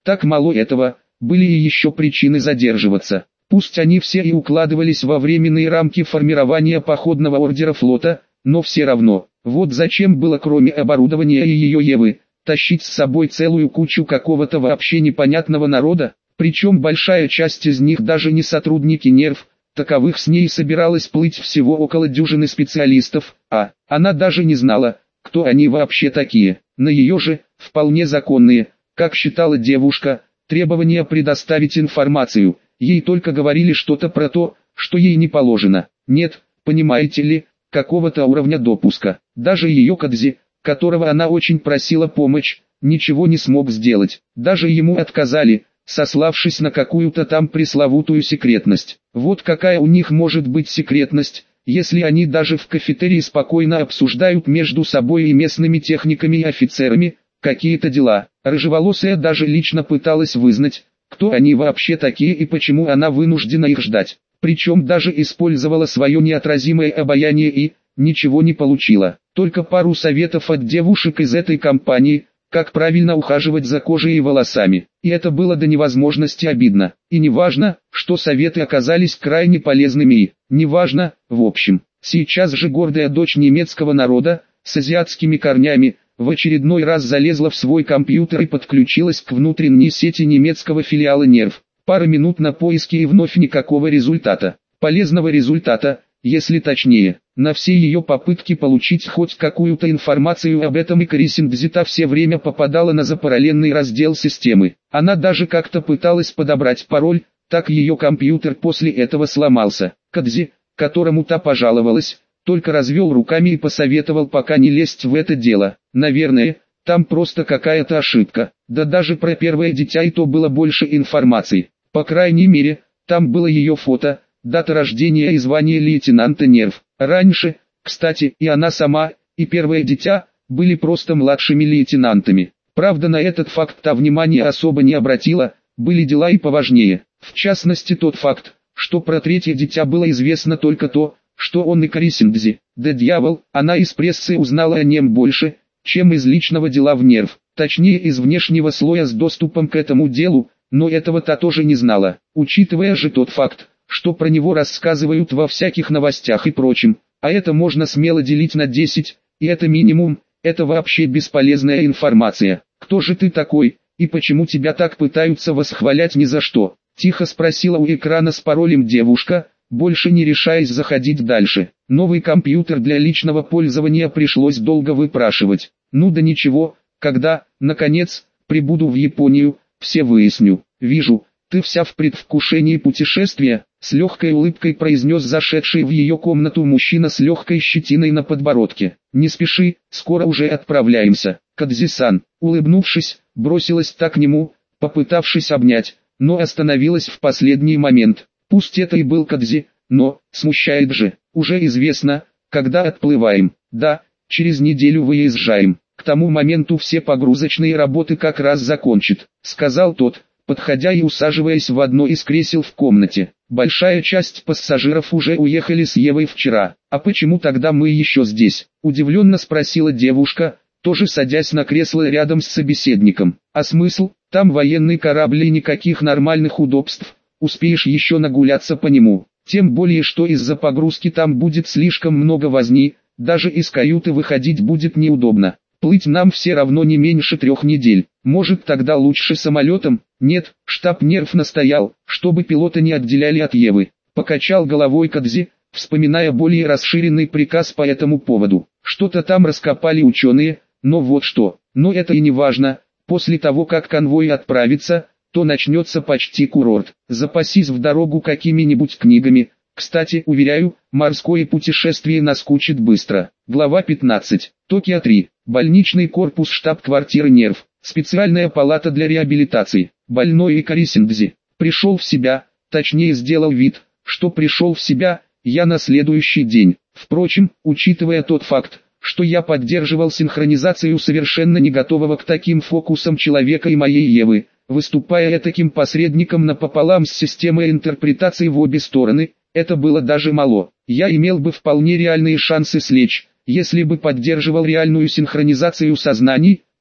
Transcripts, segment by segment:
Так мало этого, были и еще причины задерживаться. Пусть они все и укладывались во временные рамки формирования походного ордера флота, но все равно, вот зачем было кроме оборудования и ее Евы, тащить с собой целую кучу какого-то вообще непонятного народа, причем большая часть из них даже не сотрудники НЕРВ, таковых с ней собиралась плыть всего около дюжины специалистов, а она даже не знала, кто они вообще такие. На ее же, вполне законные, как считала девушка, требования предоставить информацию, ей только говорили что-то про то, что ей не положено. Нет, понимаете ли, какого-то уровня допуска. Даже ее Кадзи, которого она очень просила помочь, ничего не смог сделать. Даже ему отказали, сославшись на какую-то там пресловутую секретность. Вот какая у них может быть секретность, если они даже в кафетерии спокойно обсуждают между собой и местными техниками и офицерами какие-то дела. Рыжеволосая даже лично пыталась вызнать, кто они вообще такие и почему она вынуждена их ждать. Причем даже использовала свое неотразимое обаяние и ничего не получила. Только пару советов от девушек из этой компании, как правильно ухаживать за кожей и волосами. И это было до невозможности обидно. И не важно, что советы оказались крайне полезными и, не важно, в общем. Сейчас же гордая дочь немецкого народа, с азиатскими корнями, в очередной раз залезла в свой компьютер и подключилась к внутренней сети немецкого филиала НЕРВ. Пара минут на поиски и вновь никакого результата. Полезного результата, если точнее. На все ее попытки получить хоть какую-то информацию об этом Икари Синдзита все время попадала на запароленный раздел системы. Она даже как-то пыталась подобрать пароль, так ее компьютер после этого сломался. Кадзи, которому та пожаловалась, только развел руками и посоветовал пока не лезть в это дело. Наверное, там просто какая-то ошибка. Да даже про первое дитя и то было больше информации. По крайней мере, там было ее фото, дата рождения и звание лейтенанта НЕРВ. Раньше, кстати, и она сама, и первое дитя, были просто младшими лейтенантами. Правда, на этот факт та внимания особо не обратила, были дела и поважнее. В частности тот факт, что про третье дитя было известно только то, что он Икари Синдзи. Да дьявол, она из прессы узнала о нем больше, чем из личного дела в НЕРВ. Точнее из внешнего слоя с доступом к этому делу, но этого-то тоже не знала. Учитывая же тот факт, что про него рассказывают во всяких новостях и прочем, а это можно смело делить на 10, и это минимум, это вообще бесполезная информация. Кто же ты такой, и почему тебя так пытаются восхвалять ни за что? Тихо спросила у экрана с паролем девушка, больше не решаясь заходить дальше. Новый компьютер для личного пользования пришлось долго выпрашивать. Ну да ничего, когда, наконец, прибуду в Японию, все выясню. Вижу, ты вся в предвкушении путешествия, с легкой улыбкой произнес зашедший в ее комнату мужчина с легкой щетиной на подбородке. Не спеши, скоро уже отправляемся. Кадзи-сан, улыбнувшись, бросилась так к нему, попытавшись обнять, но остановилась в последний момент. Пусть это и был Кадзи, но, смущает же, уже известно, когда отплываем. Да, через неделю выезжаем. К тому моменту все погрузочные работы как раз закончат, сказал тот, подходя и усаживаясь в одно из кресел в комнате. Большая часть пассажиров уже уехали с Евой вчера. А почему тогда мы еще здесь? Удивленно спросила девушка, тоже садясь на кресло рядом с собеседником. А смысл? Там военный корабль и никаких нормальных удобств. Успеешь еще нагуляться по нему. Тем более, что из-за погрузки там будет слишком много возни, даже из каюты выходить будет неудобно. Плыть нам все равно не меньше 3 недель. Может тогда лучше самолетом? Нет, штаб НЕРВ настоял, чтобы пилота не отделяли от Евы. Покачал головой Кадзи, вспоминая более расширенный приказ по этому поводу. Что-то там раскопали ученые, но вот что. Но это и не важно. После того как конвой отправится, то начнется почти курорт. Запасись в дорогу какими-нибудь книгами. Кстати, уверяю, морское путешествие наскучит быстро. Глава 15. Токио 3. Больничный корпус штаб-квартиры НЕРВ. Специальная палата для реабилитации. Больной Икари Синдзи пришел в себя, точнее сделал вид, что пришел в себя, я на следующий день. Впрочем, учитывая тот факт, что я поддерживал синхронизацию совершенно не готового к таким фокусам человека и моей Евы, выступая таким посредником напополам с системой интерпретации в обе стороны, это было даже мало. Я имел бы вполне реальные шансы слечь, если бы поддерживал реальную синхронизацию сознаний,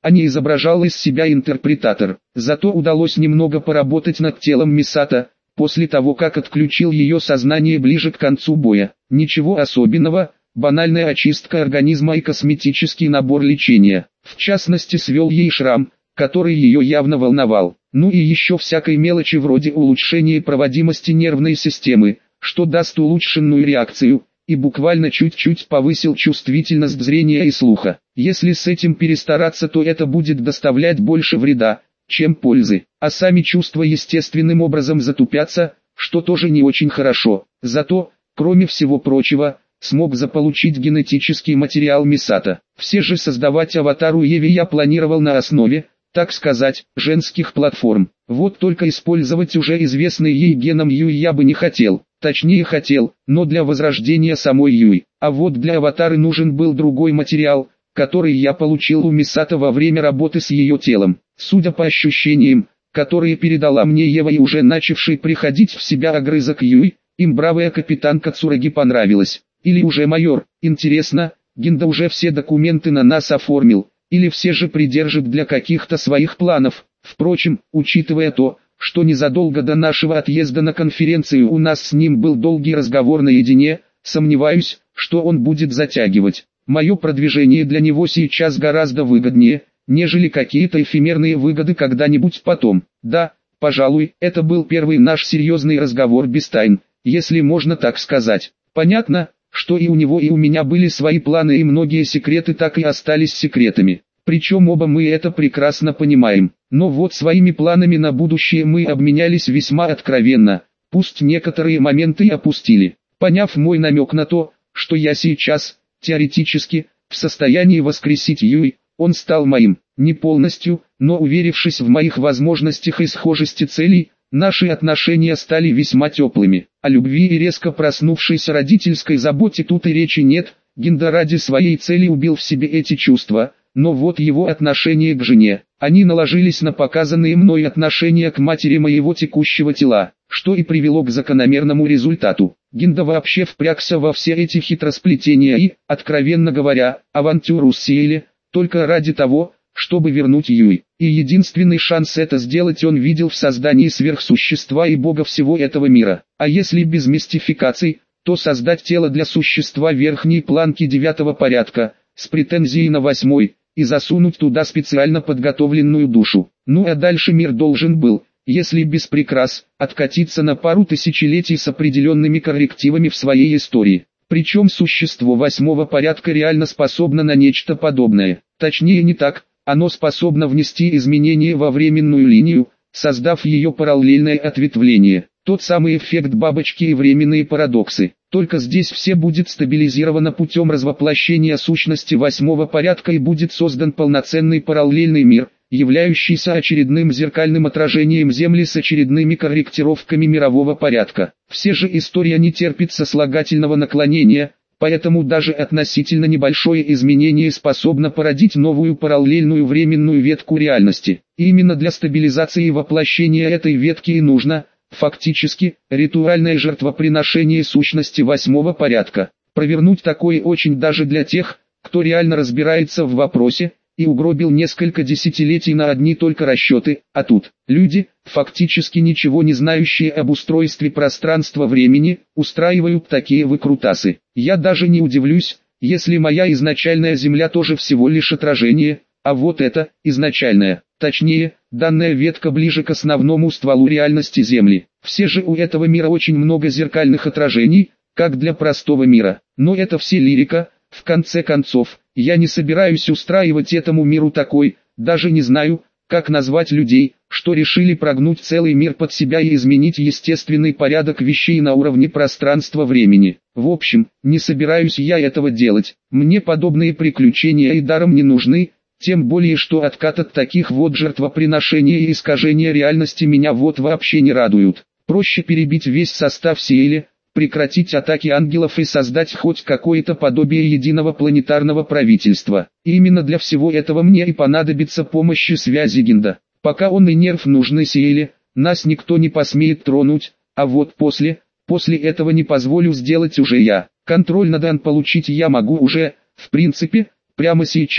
а не изображал из себя интерпретатор. Зато удалось немного поработать над телом Мисато, после того как отключил ее сознание ближе к концу боя. Ничего особенного, банальная очистка организма и косметический набор лечения. В частности, свел ей шрам, который ее явно волновал. Ну и еще всякой мелочи вроде улучшения проводимости нервной системы, что даст улучшенную реакцию, и буквально чуть-чуть повысил чувствительность зрения и слуха. Если с этим перестараться, то это будет доставлять больше вреда, чем пользы, а сами чувства естественным образом затупятся, что тоже не очень хорошо. Зато, кроме всего прочего, смог заполучить генетический материал Мисато. Все же создавать аватару Еви я планировал на основе, так сказать, женских платформ. Вот только использовать уже известный ей геном Юй я бы не хотел. Точнее хотел, но для возрождения самой Юй. А вот для аватары нужен был другой материал, который я получил у Мисато во время работы с ее телом. Судя по ощущениям, которые передала мне Ева и уже начавший приходить в себя огрызок Юй, им бравая капитанка Цураги понравилась. Или уже майор. Интересно, Гинда уже все документы на нас оформил, или все же придержит для каких-то своих планов. Впрочем, учитывая то, что незадолго до нашего отъезда на конференцию у нас с ним был долгий разговор наедине, сомневаюсь, что он будет затягивать. Мое продвижение для него сейчас гораздо выгоднее, нежели какие-то эфемерные выгоды когда-нибудь потом. Да, пожалуй, это был первый наш серьезный разговор без тайн, если можно так сказать. Понятно, что и у него и у меня были свои планы, и многие секреты так и остались секретами. Причем оба мы это прекрасно понимаем. Но вот своими планами на будущее мы обменялись весьма откровенно, пусть некоторые моменты и опустили. Поняв мой намек на то, что я сейчас, теоретически, в состоянии воскресить Юй, он стал моим. Не полностью, но уверившись в моих возможностях и схожести целей, наши отношения стали весьма теплыми. О любви и резко проснувшейся родительской заботе тут и речи нет. Гинда ради своей цели убил в себе эти чувства, но вот его отношение к жене, они наложились на показанные мной отношения к матери моего текущего тела, что и привело к закономерному результату. Гинда вообще впрягся во все эти хитросплетения и, откровенно говоря, авантюру с Сиэли, только ради того, чтобы вернуть Юй. И единственный шанс это сделать он видел в создании сверхсущества и бога всего этого мира. А если без мистификаций, то создать тело для существа верхней планки 9-го порядка, с претензией на 8-й, и засунуть туда специально подготовленную душу. Ну а дальше мир должен был, если без прикрас, откатиться на пару тысячелетий с определенными коррективами в своей истории. Причем существо 8-го порядка реально способно на нечто подобное. Точнее не так, оно способно внести изменения во временную линию, создав ее параллельное ответвление. Тот самый эффект бабочки и временные парадоксы. Только здесь все будет стабилизировано путем развоплощения сущности 8-го порядка и будет создан полноценный параллельный мир, являющийся очередным зеркальным отражением Земли с очередными корректировками мирового порядка. Все же история не терпит сослагательного наклонения, поэтому даже относительно небольшое изменение способно породить новую параллельную временную ветку реальности. И именно для стабилизации и воплощения этой ветки и нужно, фактически, ритуальное жертвоприношение сущности 8-го порядка. Провернуть такое очень даже для тех, кто реально разбирается в вопросе, и угробил несколько десятилетий на одни только расчеты, а тут, люди, фактически ничего не знающие об устройстве пространства-времени, устраивают такие выкрутасы. Я даже не удивлюсь, если моя изначальная Земля тоже всего лишь отражение, а вот это, изначальная, точнее, данная ветка ближе к основному стволу реальности Земли. Все же у этого мира очень много зеркальных отражений, как для простого мира. Но это все лирика, в конце концов, я не собираюсь устраивать этому миру такой, даже не знаю, как назвать людей, что решили прогнуть целый мир под себя и изменить естественный порядок вещей на уровне пространства-времени. В общем, не собираюсь я этого делать, мне подобные приключения и даром не нужны, тем более что откат от таких вот жертвоприношений и искажения реальности меня вот вообще не радуют. Проще перебить весь состав Сиэли, прекратить атаки ангелов и создать хоть какое-то подобие единого планетарного правительства. И именно для всего этого мне и понадобится помощь и связи Гинда. Пока он и нерв нужны Сиэли, нас никто не посмеет тронуть, а вот после этого не позволю сделать уже я. Контроль над Ан получить я могу уже, в принципе, прямо сейчас.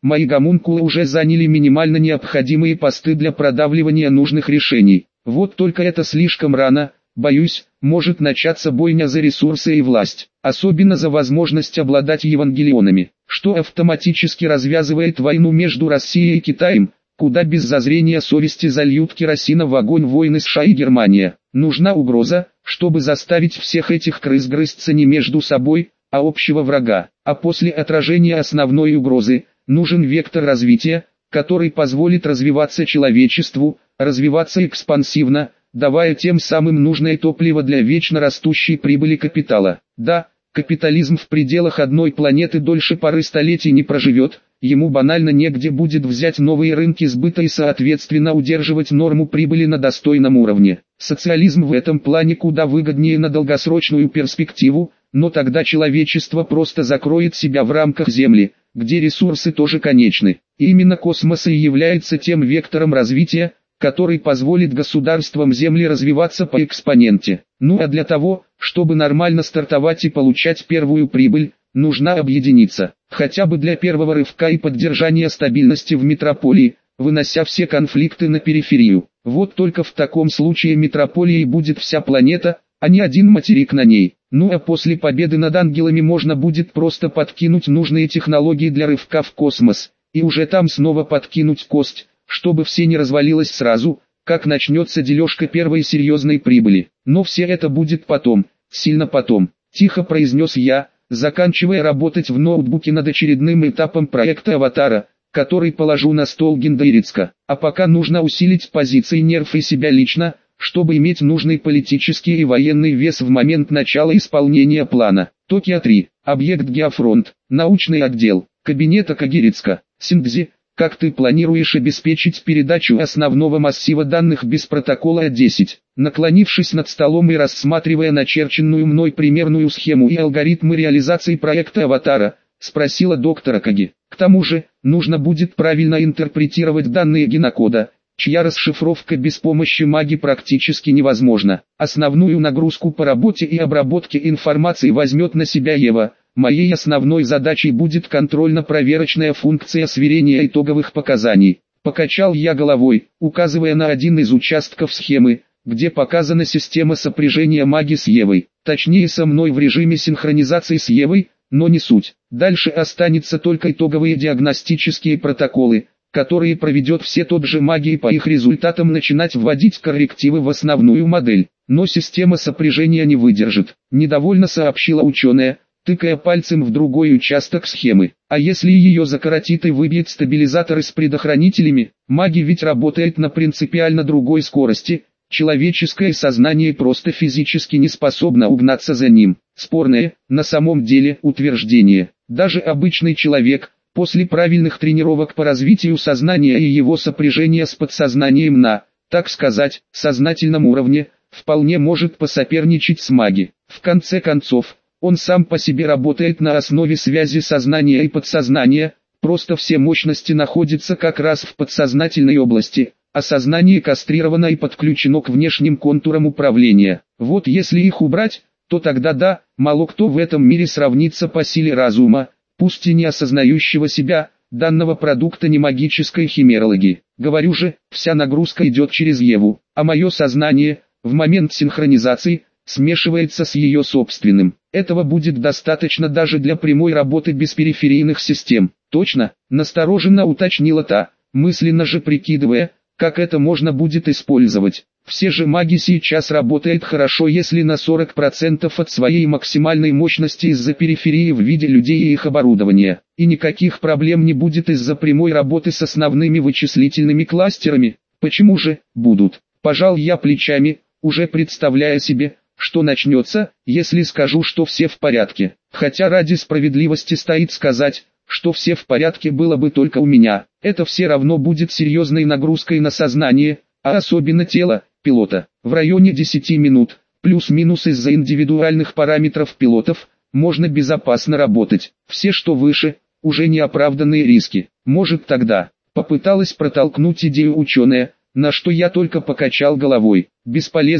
мои гомункулы уже заняли минимально необходимые посты для продавливания нужных решений. Вот только это слишком рано, боюсь, может начаться бойня за ресурсы и власть, особенно за возможность обладать евангелионами, что автоматически развязывает войну между Россией и Китаем, куда без зазрения совести зальют керосина в огонь войны США и Германия. Нужна угроза, чтобы заставить всех этих крыс грызться не между собой, а общего врага. А после отражения основной угрозы, нужен вектор развития, который позволит развиваться человечеству, развиваться экспансивно, давая тем самым нужное топливо для вечно растущей прибыли капитала. Да, капитализм в пределах одной планеты дольше пары столетий не проживет, ему банально негде будет взять новые рынки сбыта и соответственно удерживать норму прибыли на достойном уровне. Социализм в этом плане куда выгоднее на долгосрочную перспективу, но тогда человечество просто закроет себя в рамках Земли, где ресурсы тоже конечны. И именно космос и является тем вектором развития, который позволит государствам Земли развиваться по экспоненте. Ну а для того, чтобы нормально стартовать и получать первую прибыль, нужно объединиться, хотя бы для первого рывка и поддержания стабильности в метрополии, вынося все конфликты на периферию. Вот только в таком случае метрополией будет вся планета, а не один материк на ней. Ну а после победы над ангелами можно будет просто подкинуть нужные технологии для рывка в космос, и уже там снова подкинуть кость, чтобы все не развалилось сразу, как начнется дележка первой серьезной прибыли. Но все это будет потом, сильно потом, тихо произнес я, заканчивая работать в ноутбуке над очередным этапом проекта «Аватара», который положу на стол Гендейрицка. А пока нужно усилить позиции нерв и себя лично, чтобы иметь нужный политический и военный вес в момент начала исполнения плана. Токио 3. Объект Геофронт. Научный отдел. Кабинета Кагирицка. Синдзи. Как ты планируешь обеспечить передачу основного массива данных без протокола 10? Наклонившись над столом и рассматривая начерченную мной примерную схему и алгоритмы реализации проекта «Аватара», спросила доктора Каги. К тому же, нужно будет правильно интерпретировать данные генокода, чья расшифровка без помощи маги практически невозможна. Основную нагрузку по работе и обработке информации возьмет на себя Ева. Моей основной задачей будет контрольно-проверочная функция сверения итоговых показаний. Покачал я головой, указывая на один из участков схемы, где показана система сопряжения маги с Евой. Точнее со мной в режиме синхронизации с Евой, но не суть. Дальше останется только итоговые диагностические протоколы, которые проведет все тот же маги и по их результатам начинать вводить коррективы в основную модель. Но система сопряжения не выдержит, недовольно сообщила ученая, тыкая пальцем в другой участок схемы. А если ее закоротит и выбьет стабилизаторы с предохранителями? Маги ведь работает на принципиально другой скорости, человеческое сознание просто физически не способно угнаться за ним. Спорное, на самом деле, утверждение. Даже обычный человек, после правильных тренировок по развитию сознания и его сопряжения с подсознанием на, так сказать, сознательном уровне, вполне может посоперничать с маги. В конце концов, он сам по себе работает на основе связи сознания и подсознания, просто все мощности находятся как раз в подсознательной области, а сознание кастрировано и подключено к внешним контурам управления. Вот если их убрать, то тогда да, мало кто в этом мире сравнится по силе разума, пусть и не осознающего себя, данного продукта не магической химерологии. Говорю же, вся нагрузка идет через Еву, а мое сознание, в момент синхронизации, смешивается с ее собственным. Этого будет достаточно даже для прямой работы без периферийных систем. Точно, настороженно уточнила та, мысленно же прикидывая, как это можно будет использовать. Все же маги сейчас работают хорошо, если на 40% от своей максимальной мощности из-за периферии в виде людей и их оборудования. И никаких проблем не будет из-за прямой работы с основными вычислительными кластерами. Почему же, будут? Пожал я плечами, уже представляя себе, что начнется, если скажу, что все в порядке. Хотя ради справедливости стоит сказать, что все в порядке было бы только у меня. Это все равно будет серьезной нагрузкой на сознание, а особенно тело пилота. В районе 10 минут, плюс-минус из-за индивидуальных параметров пилотов, можно безопасно работать. Все, что выше, уже неоправданные риски. Может тогда, попыталась протолкнуть идею ученая, на что я только покачал головой. Бесполезно,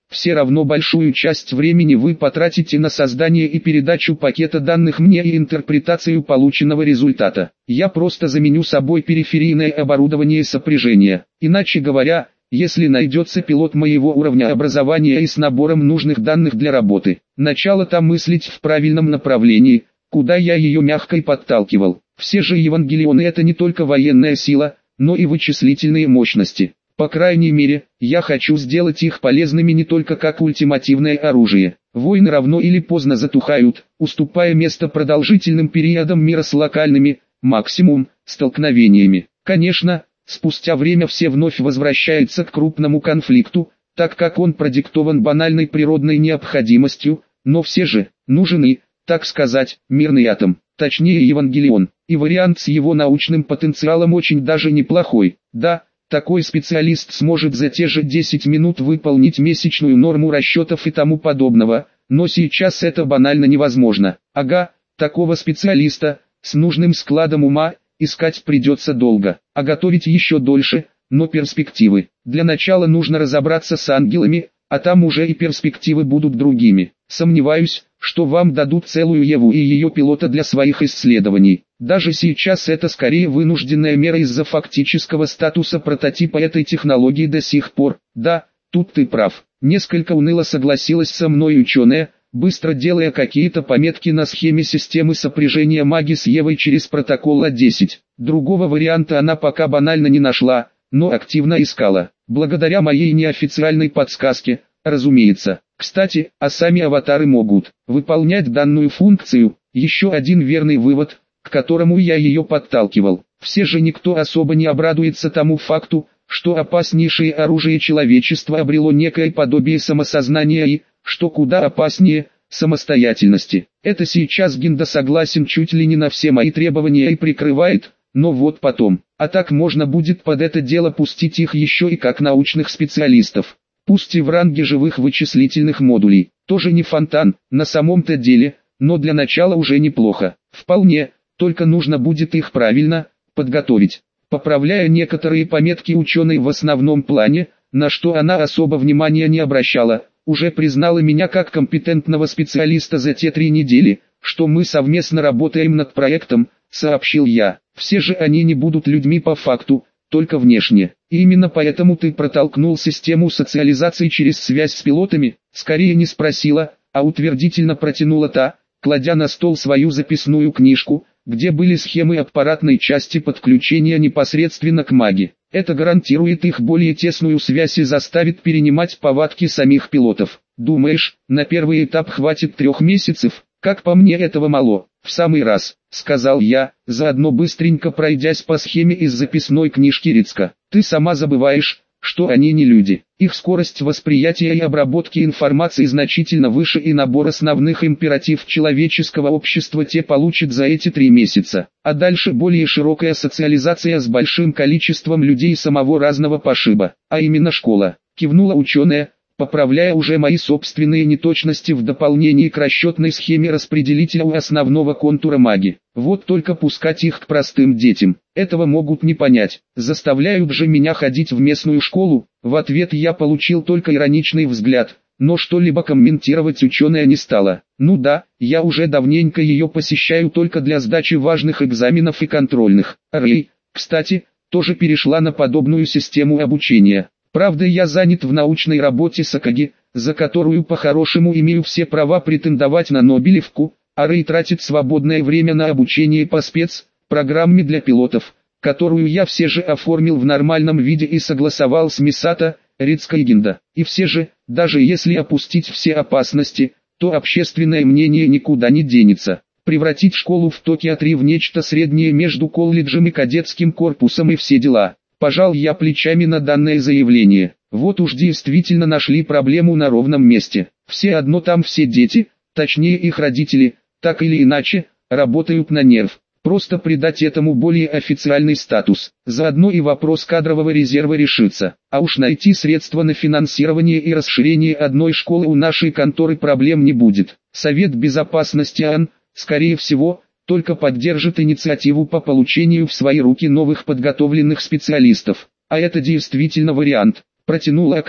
все равно большую часть времени вы потратите на создание и передачу пакета данных мне и интерпретацию полученного результата. Я просто заменю собой периферийное оборудование сопряжения. Иначе говоря, если найдется пилот моего уровня образования и с набором нужных данных для работы, начало-то мыслить в правильном направлении, куда я ее мягко и подталкивал. Все же Евангелионы — это не только военная сила, но и вычислительные мощности. По крайней мере, я хочу сделать их полезными не только как ультимативное оружие. Войны равно или поздно затухают, уступая место продолжительным периодам мира с локальными, максимум, столкновениями. Конечно, спустя время все вновь возвращаются к крупному конфликту, так как он продиктован банальной природной необходимостью, но все же, нужен и, так сказать, мирный атом, точнее Евангелион, и вариант с его научным потенциалом очень даже неплохой. Да, такой специалист сможет за те же 10 минут выполнить месячную норму расчетов и тому подобного, но сейчас это банально невозможно. Ага, такого специалиста, с нужным складом ума, искать придется долго, а готовить еще дольше, но перспективы. Для начала нужно разобраться с ангелами, а там уже и перспективы будут другими. Сомневаюсь, что вам дадут целую Еву и ее пилота для своих исследований. Даже сейчас это скорее вынужденная мера из-за фактического статуса прототипа этой технологии до сих пор. Да, тут ты прав. Несколько уныло согласилась со мной ученая, быстро делая какие-то пометки на схеме системы сопряжения маги с Евой через протокол А10. Другого варианта она пока банально не нашла, но активно искала. Благодаря моей неофициальной подсказке, разумеется. Кстати, а сами аватары могут выполнять данную функцию. Еще один верный вывод, к которому я ее подталкивал. Все же никто особо не обрадуется тому факту, что опаснейшее оружие человечества обрело некое подобие самосознания и, что куда опаснее, самостоятельности. Это сейчас Гинда согласен чуть ли не на все мои требования и прикрывает, но вот потом. А так можно будет под это дело пустить их еще и как научных специалистов. Пусть и в ранге живых вычислительных модулей. Тоже не фонтан, на самом-то деле, но для начала уже неплохо. Вполне, только нужно будет их правильно подготовить. Поправляя некоторые пометки ученой в основном плане, на что она особо внимания не обращала, уже признала меня как компетентного специалиста за те 3 недели, что мы совместно работаем над проектом, сообщил я. Все же они не будут людьми по факту, только внешне. И именно поэтому ты протолкнул систему социализации через связь с пилотами, скорее не спросила, а утвердительно протянула та, кладя на стол свою записную книжку, где были схемы аппаратной части подключения непосредственно к маге. Это гарантирует их более тесную связь и заставит перенимать повадки самих пилотов. Думаешь, на первый этап хватит 3 месяцев? Как по мне, этого мало. В самый раз, сказал я, заодно быстренько пройдясь по схеме из записной книжки Рицка. Ты сама забываешь, что они не люди. Их скорость восприятия и обработки информации значительно выше, и набор основных императив человеческого общества те получат за эти 3 месяца. А дальше более широкая социализация с большим количеством людей самого разного пошиба. А именно школа, кивнула ученая, поправляя уже мои собственные неточности в дополнении к расчетной схеме распределителя у основного контура маги. Вот только пускать их к простым детям, этого могут не понять. Заставляют же меня ходить в местную школу. В ответ я получил только ироничный взгляд, но что-либо комментировать ученая не стала. Ну да, я уже давненько ее посещаю только для сдачи важных экзаменов и контрольных. Рэй, кстати, тоже перешла на подобную систему обучения. Правда, я занят в научной работе с Акаги, за которую по-хорошему имею все права претендовать на Нобелевку, а Рэй тратит свободное время на обучение по спецпрограмме для пилотов, которую я все же оформил в нормальном виде и согласовал с Мисато, Рицкой Гинда. И все же, даже если опустить все опасности, то общественное мнение никуда не денется. Превратить школу в Токио-3 в нечто среднее между колледжем и кадетским корпусом и все дела. Пожал я плечами на данное заявление. Вот уж действительно нашли проблему на ровном месте. Все одно там все дети, точнее их родители, так или иначе, работают на нерв. Просто придать этому более официальный статус. Заодно и вопрос кадрового резерва решится. А уж найти средства на финансирование и расширение одной школы у нашей конторы проблем не будет. Совет безопасности АН, скорее всего, только поддержит инициативу по получению в свои руки новых подготовленных специалистов. А это действительно вариант. Протянула Акаги,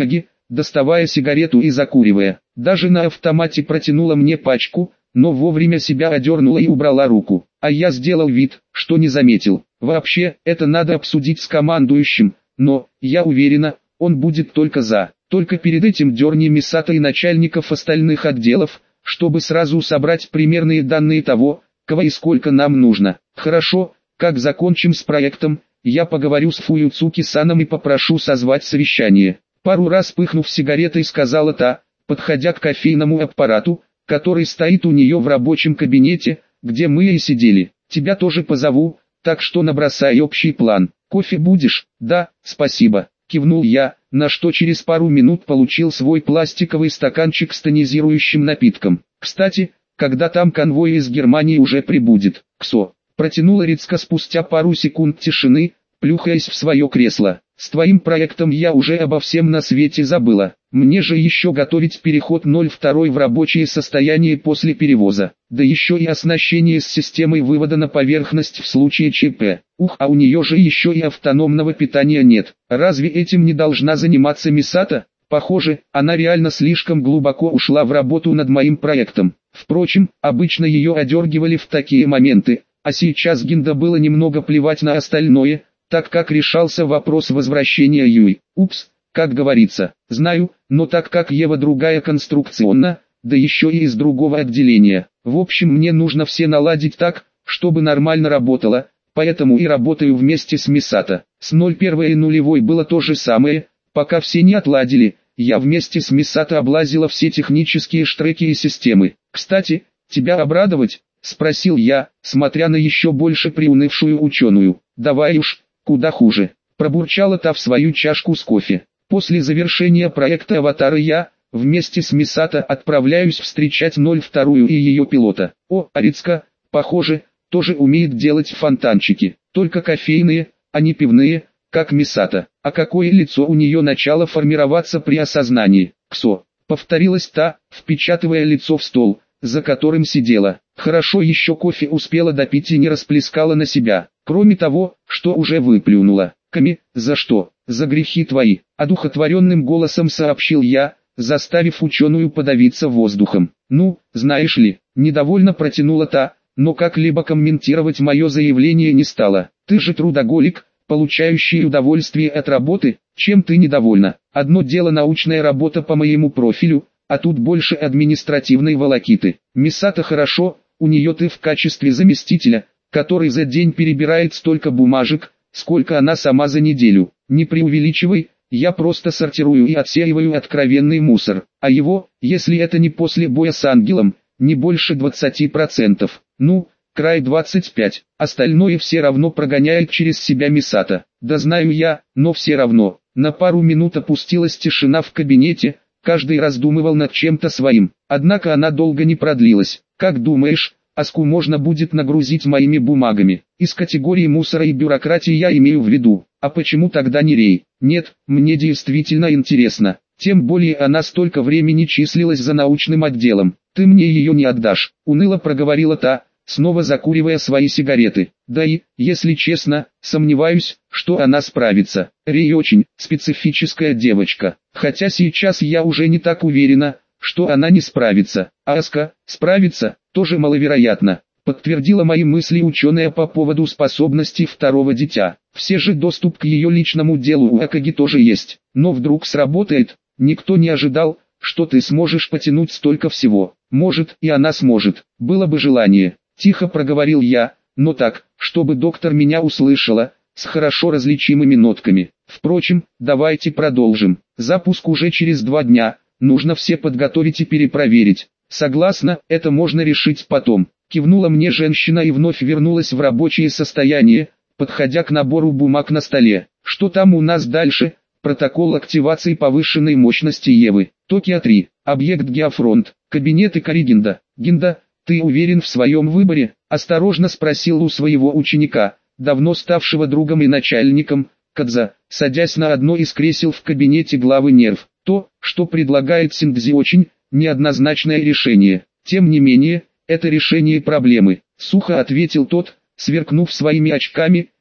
доставая сигарету и закуривая. Даже на автомате протянула мне пачку, но вовремя себя одернула и убрала руку. А я сделал вид, что не заметил. Вообще, это надо обсудить с командующим, но, я уверена, он будет только за. Только перед этим дерни Мисато и начальников остальных отделов, чтобы сразу собрать примерные данные того, кого и сколько нам нужно. Хорошо, как закончим с проектом, я поговорю с Фуюцуки-саном и попрошу созвать совещание. Пару раз пыхнув сигаретой, сказала та, подходя к кофейному аппарату, который стоит у нее в рабочем кабинете, где мы и сидели. Тебя тоже позову, так что набросай общий план. Кофе будешь? Да, спасибо. Кивнул я, на что через пару минут получил свой пластиковый стаканчик с тонизирующим напитком. Кстати, когда там конвой из Германии уже прибудет? Ксо. Протянула Рицка спустя пару секунд тишины, плюхаясь в свое кресло. С твоим проектом я уже обо всем на свете забыла. Мне же еще готовить переход 02 в рабочее состояние после перевоза. Да еще и оснащение с системой вывода на поверхность в случае ЧП. А у нее же еще и автономного питания нет. Разве этим не должна заниматься Мисато? Похоже, она реально слишком глубоко ушла в работу над моим проектом. Впрочем, обычно ее одергивали в такие моменты, а сейчас Гинда было немного плевать на остальное, так как решался вопрос возвращения Юи. Упс, как говорится, знаю, но так как Ева другая конструкционно, да еще и из другого отделения. В общем, мне нужно все наладить так, чтобы нормально работало, поэтому и работаю вместе с Мисато. С 01 и 0 было то же самое, пока все не отладили, я вместе с Мисато облазила все технические штреки и системы. Кстати, тебя обрадовать? Спросил я, смотря на еще больше приунывшую ученую. Давай уж, куда хуже. Пробурчала та в свою чашку с кофе. После завершения проекта «Аватара» я, вместе с Мисато, отправляюсь встречать 02 и ее пилота. Арицка, похоже, тоже умеет делать фонтанчики. Только кофейные, а не пивные, как Мисато. А какое лицо у нее начало формироваться при осознании. Ксо. Повторилась та, впечатывая лицо в стол, за которым сидела. Хорошо еще кофе успела допить и не расплескала на себя. Кроме того, что уже выплюнула. Ками, за что? За грехи твои. Одухотворенным голосом сообщил я, заставив ученую подавиться воздухом. Ну, знаешь ли, недовольно протянула та, но как-либо комментировать мое заявление не стала. Ты же трудоголик, получающий удовольствие от работы, чем ты недовольна? Одно дело научная работа по моему профилю, а тут больше административной волокиты. Мисато хорошо, у нее ты в качестве заместителя, который за день перебирает столько бумажек, сколько она сама за неделю. Не преувеличивай, я просто сортирую и отсеиваю откровенный мусор, а его, если это не после боя с ангелом, не больше 20%. Ну, край 25, остальное все равно прогоняет через себя Мисато. Да знаю я, но все равно. На пару минут опустилась тишина в кабинете, каждый раздумывал над чем-то своим. Однако она долго не продлилась. Как думаешь, Аску можно будет нагрузить моими бумагами? Из категории мусора и бюрократии я имею в виду. А почему тогда не Рей? Нет, мне действительно интересно. Тем более она столько времени числилась за научным отделом. Ты мне ее не отдашь, уныло проговорила та, снова закуривая свои сигареты. Да и, если честно, сомневаюсь, что она справится. Рей очень специфическая девочка. Хотя сейчас я уже не так уверена, что она не справится. А Аска справится, тоже маловероятно. Подтвердила мои мысли ученая по поводу способностей второго дитя. Все же доступ к ее личному делу у Акаги тоже есть. Но вдруг сработает, никто не ожидал, что ты сможешь потянуть столько всего. Может, и она сможет. Было бы желание. Тихо проговорил я, но так, чтобы доктор меня услышала, с хорошо различимыми нотками. Впрочем, давайте продолжим. Запуск уже через 2 дня, нужно все подготовить и перепроверить. Согласна, это можно решить потом. Кивнула мне женщина и вновь вернулась в рабочее состояние, подходя к набору бумаг на столе. Что там у нас дальше? Протокол активации повышенной мощности Евы. Токио 3. Объект Геофронт. Кабинет Икари Гинда. Гинда, ты уверен в своем выборе? Осторожно спросил у своего ученика, давно ставшего другом и начальником, Кадза, садясь на одно из кресел в кабинете главы Нерв. То, что предлагает Синдзи, очень неоднозначное решение. Тем не менее, это решение проблемы. Сухо ответил тот, сверкнув своими очками,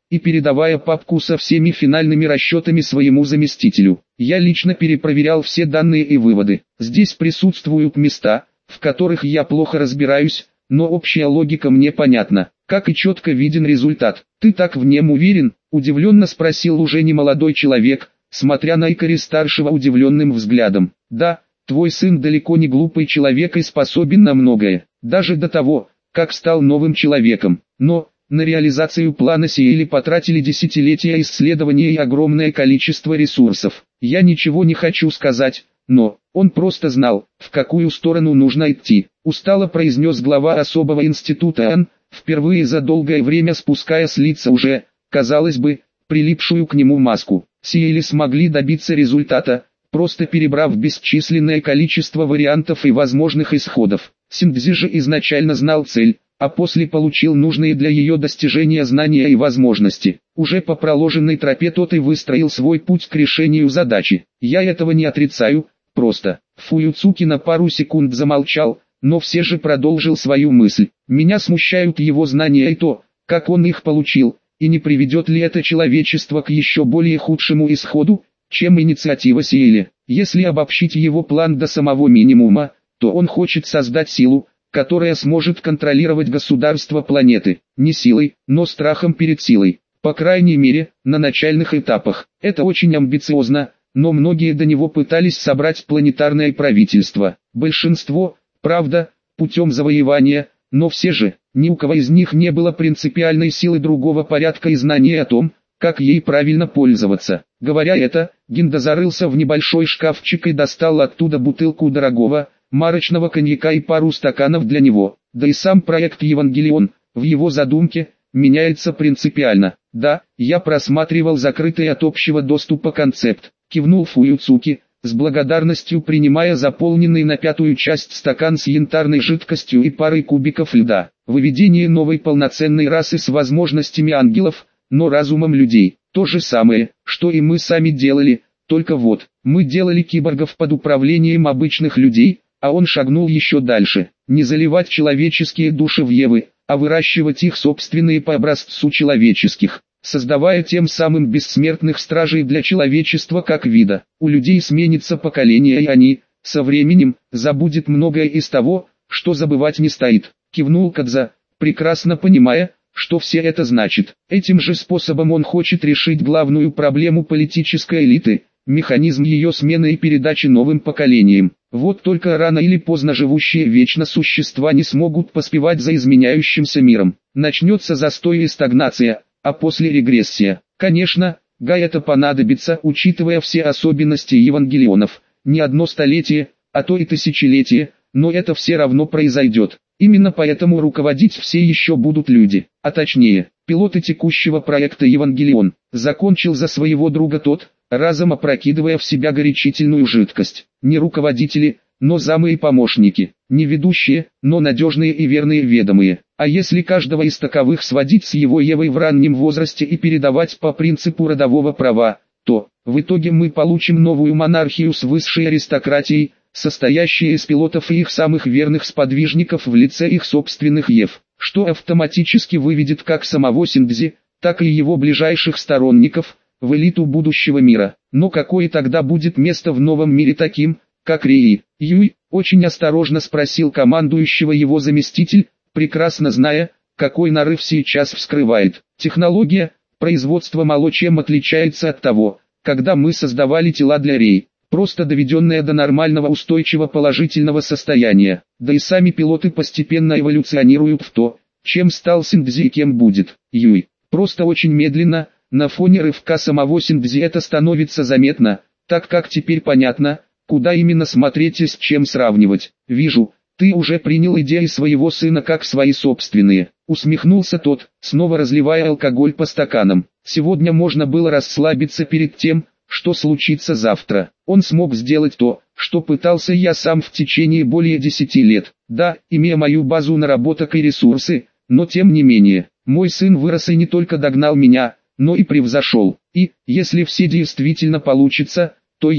и передавая папку со всеми финальными расчетами своему заместителю. Я лично перепроверял все данные и выводы. Здесь присутствуют места, в которых я плохо разбираюсь, но общая логика мне понятна, как и четко виден результат. «Ты так в нем уверен?» – удивленно спросил уже немолодой человек, смотря на Икари-старшего удивленным взглядом. «Да, твой сын далеко не глупый человек и способен на многое, даже до того, как стал новым человеком. Но, на реализацию плана Сиэли потратили десятилетия исследований и огромное количество ресурсов. Я ничего не хочу сказать, но он просто знал, в какую сторону нужно идти», — устало произнес глава особого института Ан, впервые за долгое время спуская с лица уже, казалось бы, прилипшую к нему маску. Сиэли смогли добиться результата, просто перебрав бесчисленное количество вариантов и возможных исходов. Синдзи же изначально знал цель, а после получил нужные для ее достижения знания и возможности. Уже по проложенной тропе тот и выстроил свой путь к решению задачи. Я этого не отрицаю, просто. Фуюцуки на пару секунд замолчал, но все же продолжил свою мысль. Меня смущают его знания и то, как он их получил, и не приведет ли это человечество к еще более худшему исходу, чем инициатива Сиэли. Если обобщить его план до самого минимума, то он хочет создать силу, которая сможет контролировать государство планеты, не силой, но страхом перед силой. По крайней мере, на начальных этапах. Это очень амбициозно, но многие до него пытались собрать планетарное правительство. Большинство, правда, путем завоевания, но все же, ни у кого из них не было принципиальной силы другого порядка и знания о том, как ей правильно пользоваться. Говоря это, Гинда зарылся в небольшой шкафчик и достал оттуда бутылку дорогого, марочного коньяка и пару стаканов для него. Да и сам проект Евангелион, в его задумке, меняется принципиально. «Да, я просматривал закрытый от общего доступа концепт», — кивнул Фуюцуки, с благодарностью принимая заполненный на 1/5 часть стакан с янтарной жидкостью и парой кубиков льда. «Выведение новой полноценной расы с возможностями ангелов, но разумом людей. То же самое, что и мы сами делали, только вот, мы делали киборгов под управлением обычных людей, а он шагнул еще дальше. Не заливать человеческие души в Евы, а выращивать их собственные по образцу человеческих, создавая тем самым бессмертных стражей для человечества как вида. У людей сменится поколение, и они, со временем, забудут многое из того, что забывать не стоит», — кивнул Кадза, прекрасно понимая, что все это значит. Этим же способом он хочет решить главную проблему политической элиты, механизм ее смены и передачи новым поколениям. Вот только рано или поздно живущие вечно существа не смогут поспевать за изменяющимся миром. Начнется застой и стагнация, а после регрессия. Конечно, это понадобится, учитывая все особенности евангелионов. Не одно столетие, а то и тысячелетие, но это все равно произойдет. Именно поэтому руководить все еще будут люди, а точнее, пилоты текущего проекта «Евангелион», закончил за своего друга тот, разом опрокидывая в себя горячительную жидкость. Не руководители, но замы и помощники, не ведущие, но надежные и верные ведомые. А если каждого из таковых сводить с его Евой в раннем возрасте и передавать по принципу родового права, то, в итоге мы получим новую монархию с высшей аристократией, состоящие из пилотов и их самых верных сподвижников в лице их собственных Ев, что автоматически выведет как самого Синдзи, так и его ближайших сторонников, в элиту будущего мира. Но какое тогда будет место в новом мире таким, как Рей? Юй, очень осторожно спросил командующего его заместитель, прекрасно зная, какой нарыв сейчас вскрывает. Технология, производства мало чем отличается от того, когда мы создавали тела для Рей. Просто доведенная до нормального устойчивого положительного состояния. Да и сами пилоты постепенно эволюционируют в то, чем стал Синдзи и кем будет Юй. Просто очень медленно, на фоне рывка самого Синдзи это становится заметно, так как теперь понятно, куда именно смотреть и с чем сравнивать. «Вижу, ты уже принял идеи своего сына как свои собственные», — усмехнулся тот, снова разливая алкоголь по стаканам. Сегодня можно было расслабиться перед тем, что случится завтра. Он смог сделать то, что пытался я сам в течение более 10 лет. Да, имея мою базу наработок и ресурсы, но тем не менее, мой сын вырос и не только догнал меня, но и превзошел. И, если все действительно получится, то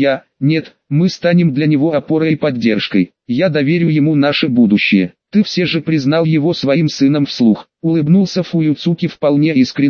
мы станем для него опорой и поддержкой. Я доверю ему наше будущее. Ты все же признал его своим сыном вслух. Улыбнулся Фуюцуки вполне искренне,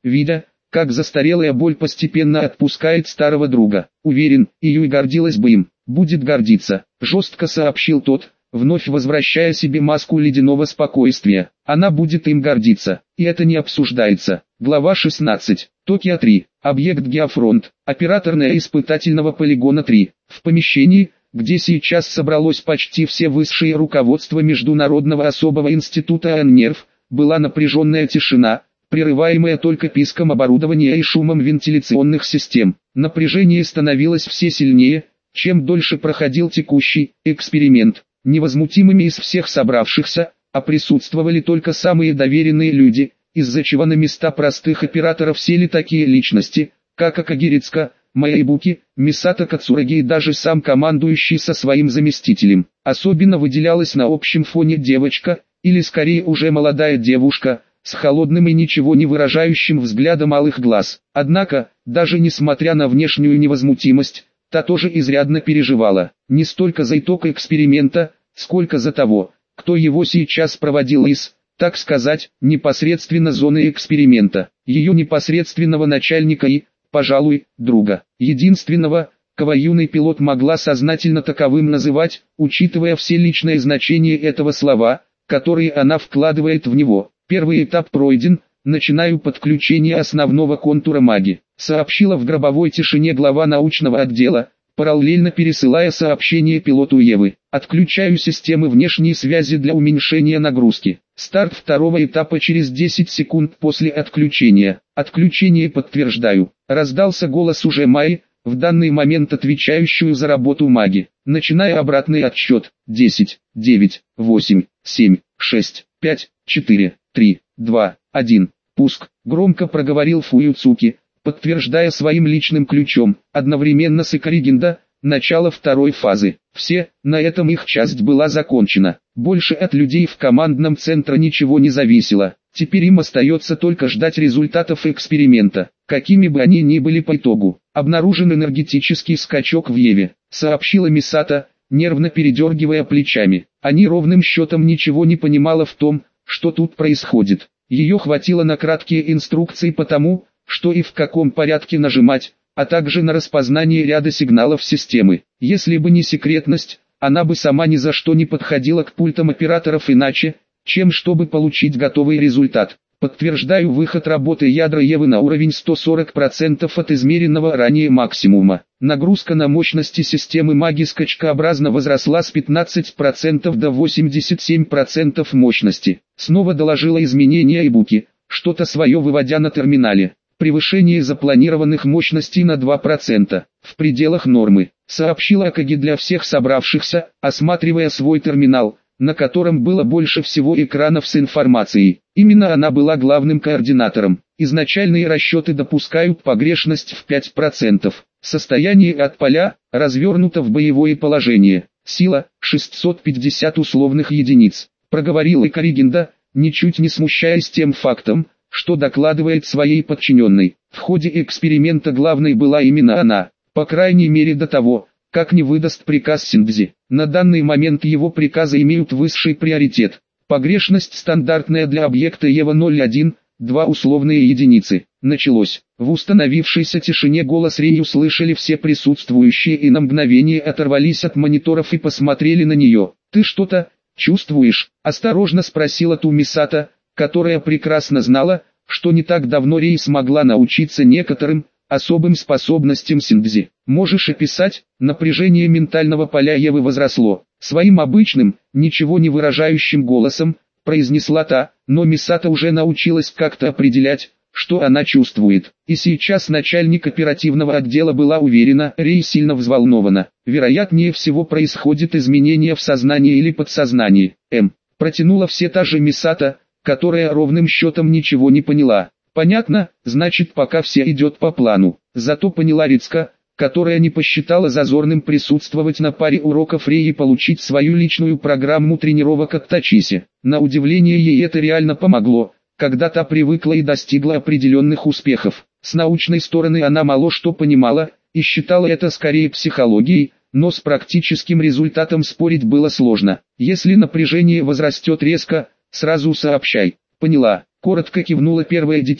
видя, как застарелая боль постепенно отпускает старого друга. Уверен, Юй гордилась бы им, будет гордиться, жестко сообщил тот, вновь возвращая себе маску ледяного спокойствия. Она будет им гордиться, и это не обсуждается. Глава 16. Токио 3. Объект Геофронт. Операторная испытательного полигона 3. В помещении, где сейчас собралось почти все высшее руководство Международного особого института АННЕРВ, была напряженная тишина, прерываемая только писком оборудования и шумом вентиляционных систем. Напряжение становилось все сильнее, чем дольше проходил текущий эксперимент. Невозмутимыми из всех собравшихся, а присутствовали только самые доверенные люди, из-за чего на места простых операторов сели такие личности, как Акагирицка, Маэйбуки, Мисато Кацураги и даже сам командующий со своим заместителем. Особенно выделялась на общем фоне девочка, или скорее уже молодая девушка, с холодным и ничего не выражающим взглядом алых глаз. Однако, даже несмотря на внешнюю невозмутимость, та тоже изрядно переживала, не столько за итог эксперимента, сколько за того, кто его сейчас проводил из, так сказать, непосредственно зоны эксперимента, ее непосредственного начальника и, пожалуй, друга, единственного, кого юный пилот могла сознательно таковым называть, учитывая все личное значение этого слова, которые она вкладывает в него. Первый этап пройден, начинаю подключение основного контура маги, сообщила в гробовой тишине глава научного отдела, параллельно пересылая сообщение пилоту Евы. Отключаю системы внешней связи для уменьшения нагрузки. Старт второго этапа через 10 секунд после отключения. Отключение подтверждаю. Раздался голос уже Майи, в данный момент отвечающую за работу маги. Начиная обратный отсчет. 10, 9, 8, 7, 6, 5, 4, 3, 2, 1. Пуск. Громко проговорил Фуюцуки, подтверждая своим личным ключом, одновременно с Икаригинда, начало второй фазы. Все, на этом их часть была закончена. Больше от людей в командном центре ничего не зависело. Теперь им остается только ждать результатов эксперимента, какими бы они ни были по итогу. Обнаружен энергетический скачок в Еве, сообщила Мисато, нервно передергивая плечами. Они ровным счетом ничего не понимала в том, что тут происходит. Ее хватило на краткие инструкции по тому, что и в каком порядке нажимать, а также на распознание ряда сигналов системы. Если бы не секретность, она бы сама ни за что не подходила к пультам операторов иначе, чем чтобы получить готовый результат. Подтверждаю выход работы ядра Евы на уровень 140% от измеренного ранее максимума. Нагрузка на мощности системы маги скачкообразно возросла с 15% до 87% мощности. Снова доложила изменения Ибуки, что-то свое выводя на терминале. Превышение запланированных мощностей на 2%, в пределах нормы, сообщила Акаги для всех собравшихся, осматривая свой терминал, на котором было больше всего экранов с информацией. Именно она была главным координатором. Изначальные расчеты допускают погрешность в 5%. Состояние от поля, развернуто в боевое положение. Сила, 650 условных единиц. Проговорил Икаригинда, ничуть не смущаясь тем фактом, что докладывает своей подчиненной. В ходе эксперимента главной была именно она, по крайней мере до того, как не выдаст приказ Синдзи. На данный момент его приказы имеют высший приоритет. Погрешность стандартная для объекта Ева-01, 2 условные единицы. Началось. В установившейся тишине голос Рей услышали все присутствующие и на мгновение оторвались от мониторов и посмотрели на нее. «Ты что-то чувствуешь?» – осторожно спросила Тумисата, которая прекрасно знала, что не так давно Рей смогла научиться некоторым особым способностям Синдзи. «Можешь описать?» Напряжение ментального поля Евы возросло. Своим обычным, ничего не выражающим голосом, произнесла та, но Мисато уже научилась как-то определять, что она чувствует. И сейчас начальник оперативного отдела была уверена, Рей сильно взволнована. Вероятнее всего происходит изменение в сознании или подсознании. Протянула все та же Мисато, которая ровным счетом ничего не поняла. Понятно, значит пока все идет по плану. Зато поняла Рицка, которая не посчитала зазорным присутствовать на паре уроков Рей и получить свою личную программу тренировок от Тачиси. На удивление ей это реально помогло, когда та привыкла и достигла определенных успехов. С научной стороны она мало что понимала, и считала это скорее психологией, но с практическим результатом спорить было сложно. Если напряжение возрастет резко, сразу сообщай. Поняла. Коротко кивнуло первое дитя,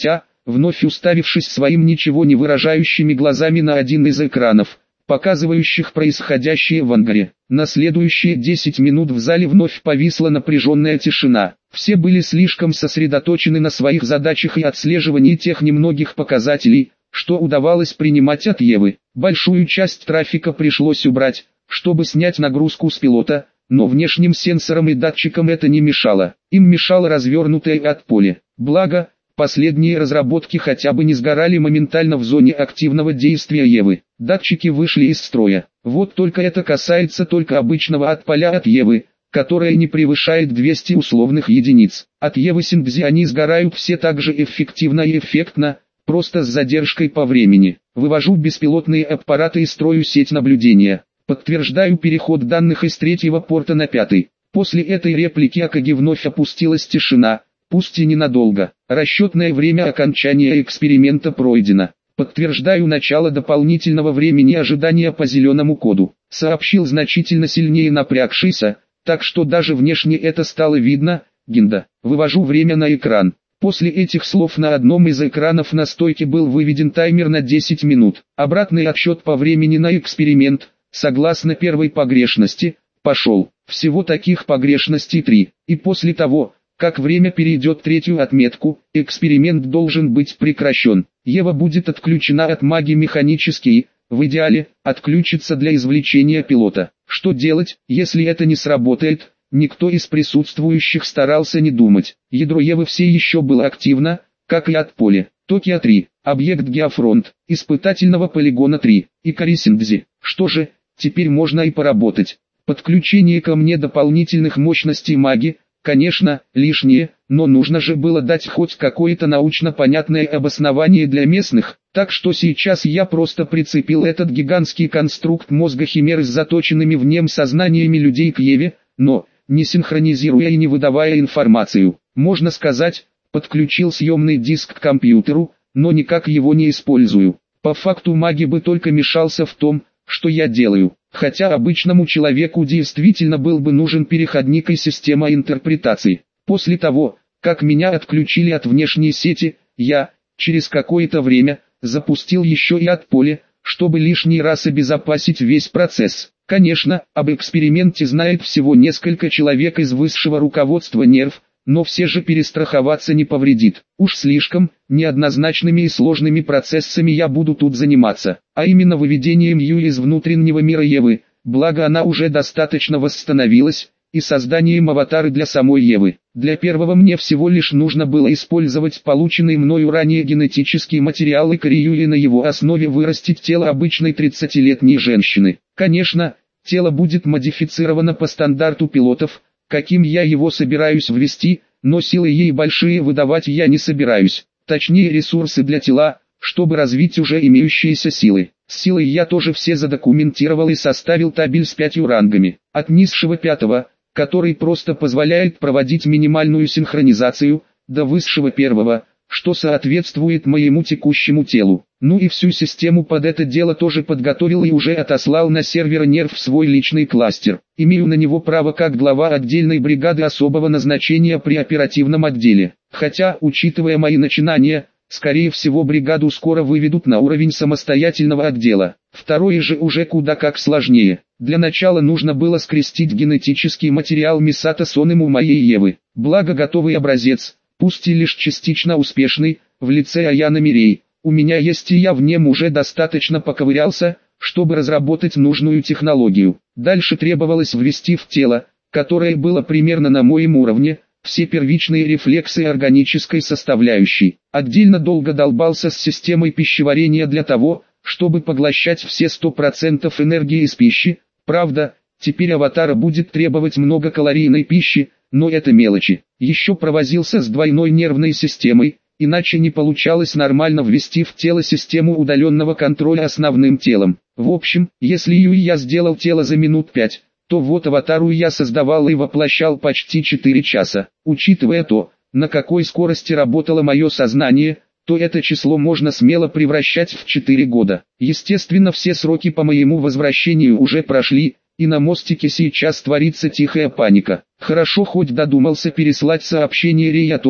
вновь уставившись своим ничего не выражающими глазами на один из экранов, показывающих происходящее в ангаре. На следующие 10 минут в зале вновь повисла напряженная тишина. Все были слишком сосредоточены на своих задачах и отслеживании тех немногих показателей, что удавалось принимать от Евы. Большую часть трафика пришлось убрать, чтобы снять нагрузку с пилота, но внешним сенсорам и датчикам это не мешало. Им мешало развернутое от поле. Благо, последние разработки хотя бы не сгорали моментально в зоне активного действия Евы. Датчики вышли из строя. Вот только это касается только обычного отполя от Евы, которая не превышает 200 условных единиц. От Евы Синдзи они сгорают все так же эффективно и эффектно, просто с задержкой по времени. Вывожу беспилотные аппараты и строю сеть наблюдения. Подтверждаю переход данных из третьего порта на пятый. После этой реплики Акаги вновь опустилась тишина, пусть и ненадолго. Расчетное время окончания эксперимента пройдено. Подтверждаю начало дополнительного времени ожидания по зеленому коду. Сообщил значительно сильнее напрягшийся, так что даже внешне это стало видно. Гинда. Вывожу время на экран. После этих слов на одном из экранов на стойке был выведен таймер на 10 минут. Обратный отсчет по времени на эксперимент, согласно первой погрешности, пошел. Всего таких погрешностей 3. И после того, как время перейдет третью отметку, эксперимент должен быть прекращен. Ева будет отключена от магии механически и, в идеале, отключится для извлечения пилота. Что делать, если это не сработает? Никто из присутствующих старался не думать. Ядро Евы все еще было активно, как и от поля. Токио 3, объект Геофронт, испытательного полигона 3, Икари Синдзи. Что же, теперь можно и поработать. Подключение ко мне дополнительных мощностей маги, конечно, лишнее, но нужно же было дать хоть какое-то научно понятное обоснование для местных, так что сейчас я просто прицепил этот гигантский конструкт мозга химеры с заточенными в нем сознаниями людей к Еве, но, не синхронизируя и не выдавая информацию, можно сказать, подключил съемный диск к компьютеру, но никак его не использую. По факту маги бы только мешался в том, что я делаю, хотя обычному человеку действительно был бы нужен переходник и система интерпретации. После того, как меня отключили от внешней сети, я, через какое-то время, запустил еще и от поля, чтобы лишний раз обезопасить весь процесс. Конечно, об эксперименте знает всего несколько человек из высшего руководства нерв, но все же перестраховаться не повредит. Уж слишком неоднозначными и сложными процессами я буду тут заниматься, а именно выведением Юи из внутреннего мира Евы, благо она уже достаточно восстановилась, и созданием аватары для самой Евы. Для первого мне всего лишь нужно было использовать полученный мною ранее генетический материал и Юи на его основе вырастить тело обычной 30-летней женщины. Конечно, тело будет модифицировано по стандарту пилотов, каким я его собираюсь ввести, но силы ей большие выдавать я не собираюсь. Точнее ресурсы для тела, чтобы развить уже имеющиеся силы. С силой я тоже все задокументировал и составил табель с 5 рангами. От низшего 5, который просто позволяет проводить минимальную синхронизацию, до высшего 1, что соответствует моему текущему телу. Ну и всю систему под это дело тоже подготовил и уже отослал на сервер нерв в свой личный кластер. Имею на него право как глава отдельной бригады особого назначения при оперативном отделе. Хотя, учитывая мои начинания, скорее всего бригаду скоро выведут на уровень самостоятельного отдела. Второе же уже куда как сложнее. Для начала нужно было скрестить генетический материал Мисато Сонем у моей Евы. Благо готовый образец, пусть и лишь частично успешный, в лице Аяна Мирей, у меня есть и я в нем уже достаточно поковырялся, чтобы разработать нужную технологию. Дальше требовалось ввести в тело, которое было примерно на моем уровне, все первичные рефлексы органической составляющей. Отдельно долго долбался с системой пищеварения для того, чтобы поглощать все 100% энергии из пищи. Правда, теперь аватара будет требовать много калорийной пищи, но это мелочи. Еще провозился с двойной нервной системой, иначе не получалось нормально ввести в тело систему удаленного контроля основным телом. В общем, если я сделал тело за минут 5, то вот аватару я создавал и воплощал почти 4 часа. Учитывая то, на какой скорости работало мое сознание, то это число можно смело превращать в 4 года. Естественно, все сроки по моему возвращению уже прошли, и на мостике сейчас творится тихая паника. Хорошо хоть додумался переслать сообщение Рей о том,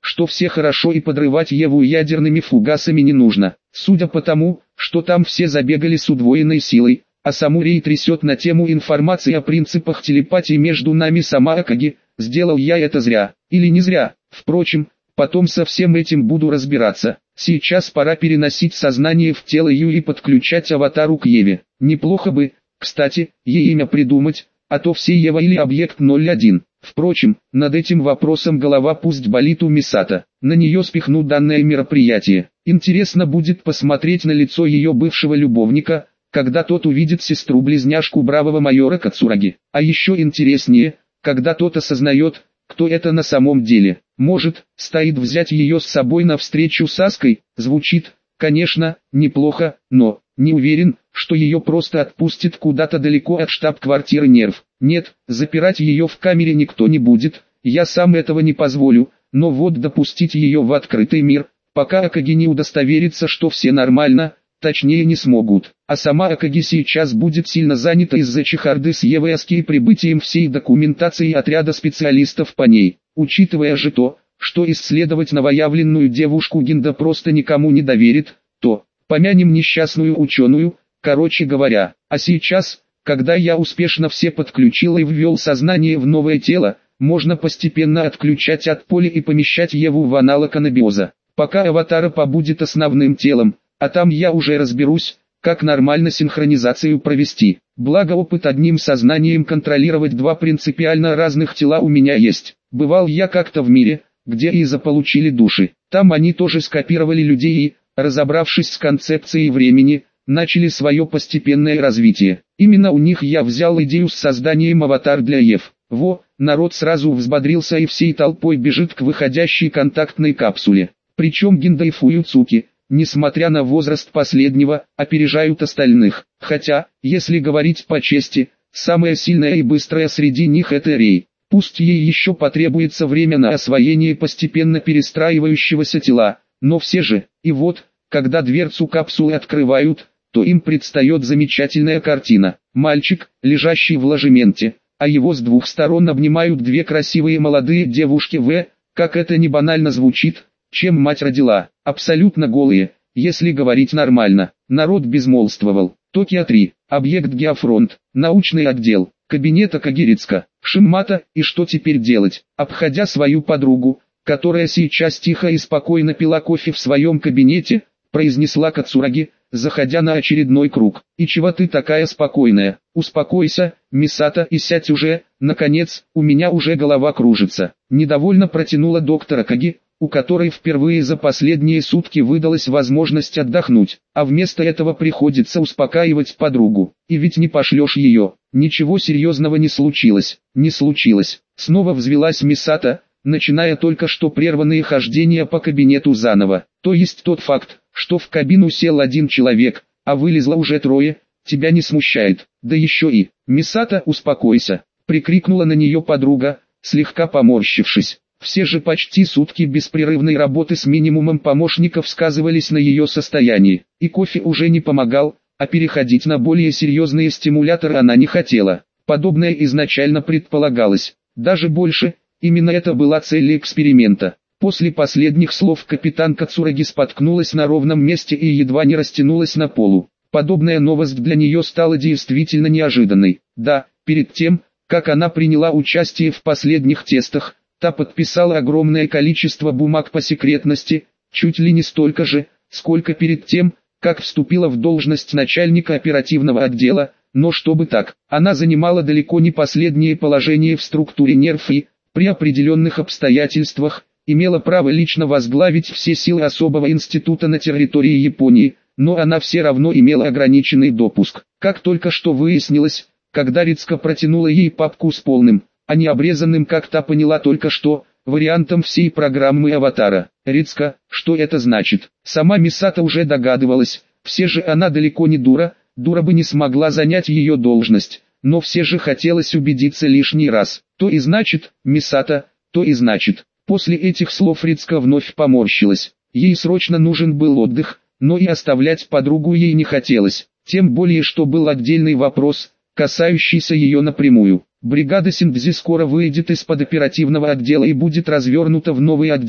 что все хорошо и подрывать Еву ядерными фугасами не нужно. Судя по тому, что там все забегали с удвоенной силой, а саму Рей трясет на тему информации о принципах телепатии между нами сама Акаги, сделал я это зря, или не зря. Впрочем, потом со всем этим буду разбираться. Сейчас пора переносить сознание в тело Ю и подключать аватару к Еве. Неплохо бы, кстати, ей имя придумать, а то все Ева или Объект 01. Впрочем, над этим вопросом голова пусть болит у Мисато. На нее спихну данное мероприятие. Интересно будет посмотреть на лицо ее бывшего любовника, когда тот увидит сестру-близняшку бравого майора Кацураги. А еще интереснее, когда тот осознает, кто это на самом деле. Может, стоит взять ее с собой на встречу с Аской? Звучит, конечно, неплохо, но не уверен, что ее просто отпустит куда-то далеко от штаб-квартиры Нерв. Нет, запирать ее в камере никто не будет, я сам этого не позволю, но вот допустить ее в открытый мир, пока Акаги не удостоверится, что все нормально, точнее не смогут. А сама Акаги сейчас будет сильно занята из-за чехарды с Евой Аски и прибытием всей документации отряда специалистов по ней. Учитывая же то, что исследовать новоявленную девушку Гинда просто никому не доверит, то помянем несчастную ученую, короче говоря. А сейчас, когда я успешно все подключил и ввел сознание в новое тело, можно постепенно отключать от поля и помещать Еву в аналог анабиоза. Пока аватара побудет основным телом, а там я уже разберусь, как нормально синхронизацию провести. Благо опыт одним сознанием контролировать два принципиально разных тела у меня есть. Бывал я как-то в мире, где и заполучили души. Там они тоже скопировали людей и, разобравшись с концепцией времени, начали свое постепенное развитие. Именно у них я взял идею с созданием аватар для Ев. Во, народ сразу взбодрился и всей толпой бежит к выходящей контактной капсуле. Причем Гинда и Фуюцуки, несмотря на возраст последнего, опережают остальных. Хотя, если говорить по чести, самая сильная и быстрая среди них это Рей. Пусть ей еще потребуется время на освоение постепенно перестраивающегося тела, но все же, и вот, когда дверцу капсулы открывают, то им предстает замечательная картина. Мальчик, лежащий в ложементе, а его с двух сторон обнимают две красивые молодые девушки как это не банально звучит, чем мать родила, абсолютно голые, если говорить нормально. Народ безмолвствовал. Токио 3, объект Геофронт, научный отдел, кабинет Акагирицка, Шиммата, и что теперь делать? Обходя свою подругу, которая сейчас тихо и спокойно пила кофе в своем кабинете, произнесла Кацураги, заходя на очередной круг. «И чего ты такая спокойная? Успокойся, Мисато, и сядь уже, наконец, у меня уже голова кружится». Недовольно протянула доктор Акаги, у которой впервые за последние сутки выдалась возможность отдохнуть, а вместо этого приходится успокаивать подругу. И ведь не пошлешь ее. Ничего серьезного не случилось. Не случилось. Снова взвилась Мисато, начиная только что прерванные хождения по кабинету заново. То есть тот факт, что в кабину сел один человек, а вылезло уже трое, тебя не смущает. Да еще и, Мисато, успокойся, прикрикнула на нее подруга, слегка поморщившись. Все же почти сутки беспрерывной работы с минимумом помощников сказывались на ее состоянии, и кофе уже не помогал, а переходить на более серьезные стимуляторы она не хотела. Подобное изначально предполагалось, даже больше, именно это была цель эксперимента. После последних слов капитан Кацураги споткнулась на ровном месте и едва не растянулась на полу. Подобная новость для нее стала действительно неожиданной. Да, перед тем, как она приняла участие в последних тестах, та подписала огромное количество бумаг по секретности, чуть ли не столько же, сколько перед тем, как вступила в должность начальника оперативного отдела, но чтобы так, она занимала далеко не последнее положение в структуре Нерв и, при определенных обстоятельствах, имела право лично возглавить все силы особого института на территории Японии, но она все равно имела ограниченный допуск. Как только что выяснилось, когда Рицка протянула ей папку с полным, а не обрезанным, как та поняла только что, вариантом всей программы аватара. Рицка, что это значит? Сама Мисато уже догадывалась, все же она далеко не дура, дура бы не смогла занять ее должность, но все же хотелось убедиться лишний раз. То и значит, Мисато, то и значит. После этих слов Рицка вновь поморщилась. Ей срочно нужен был отдых, но и оставлять подругу ей не хотелось. Тем более, что был отдельный вопрос, касающийся ее напрямую. Бригада Синдзи скоро выйдет из-под оперативного отдела и будет развернута в новый отдел,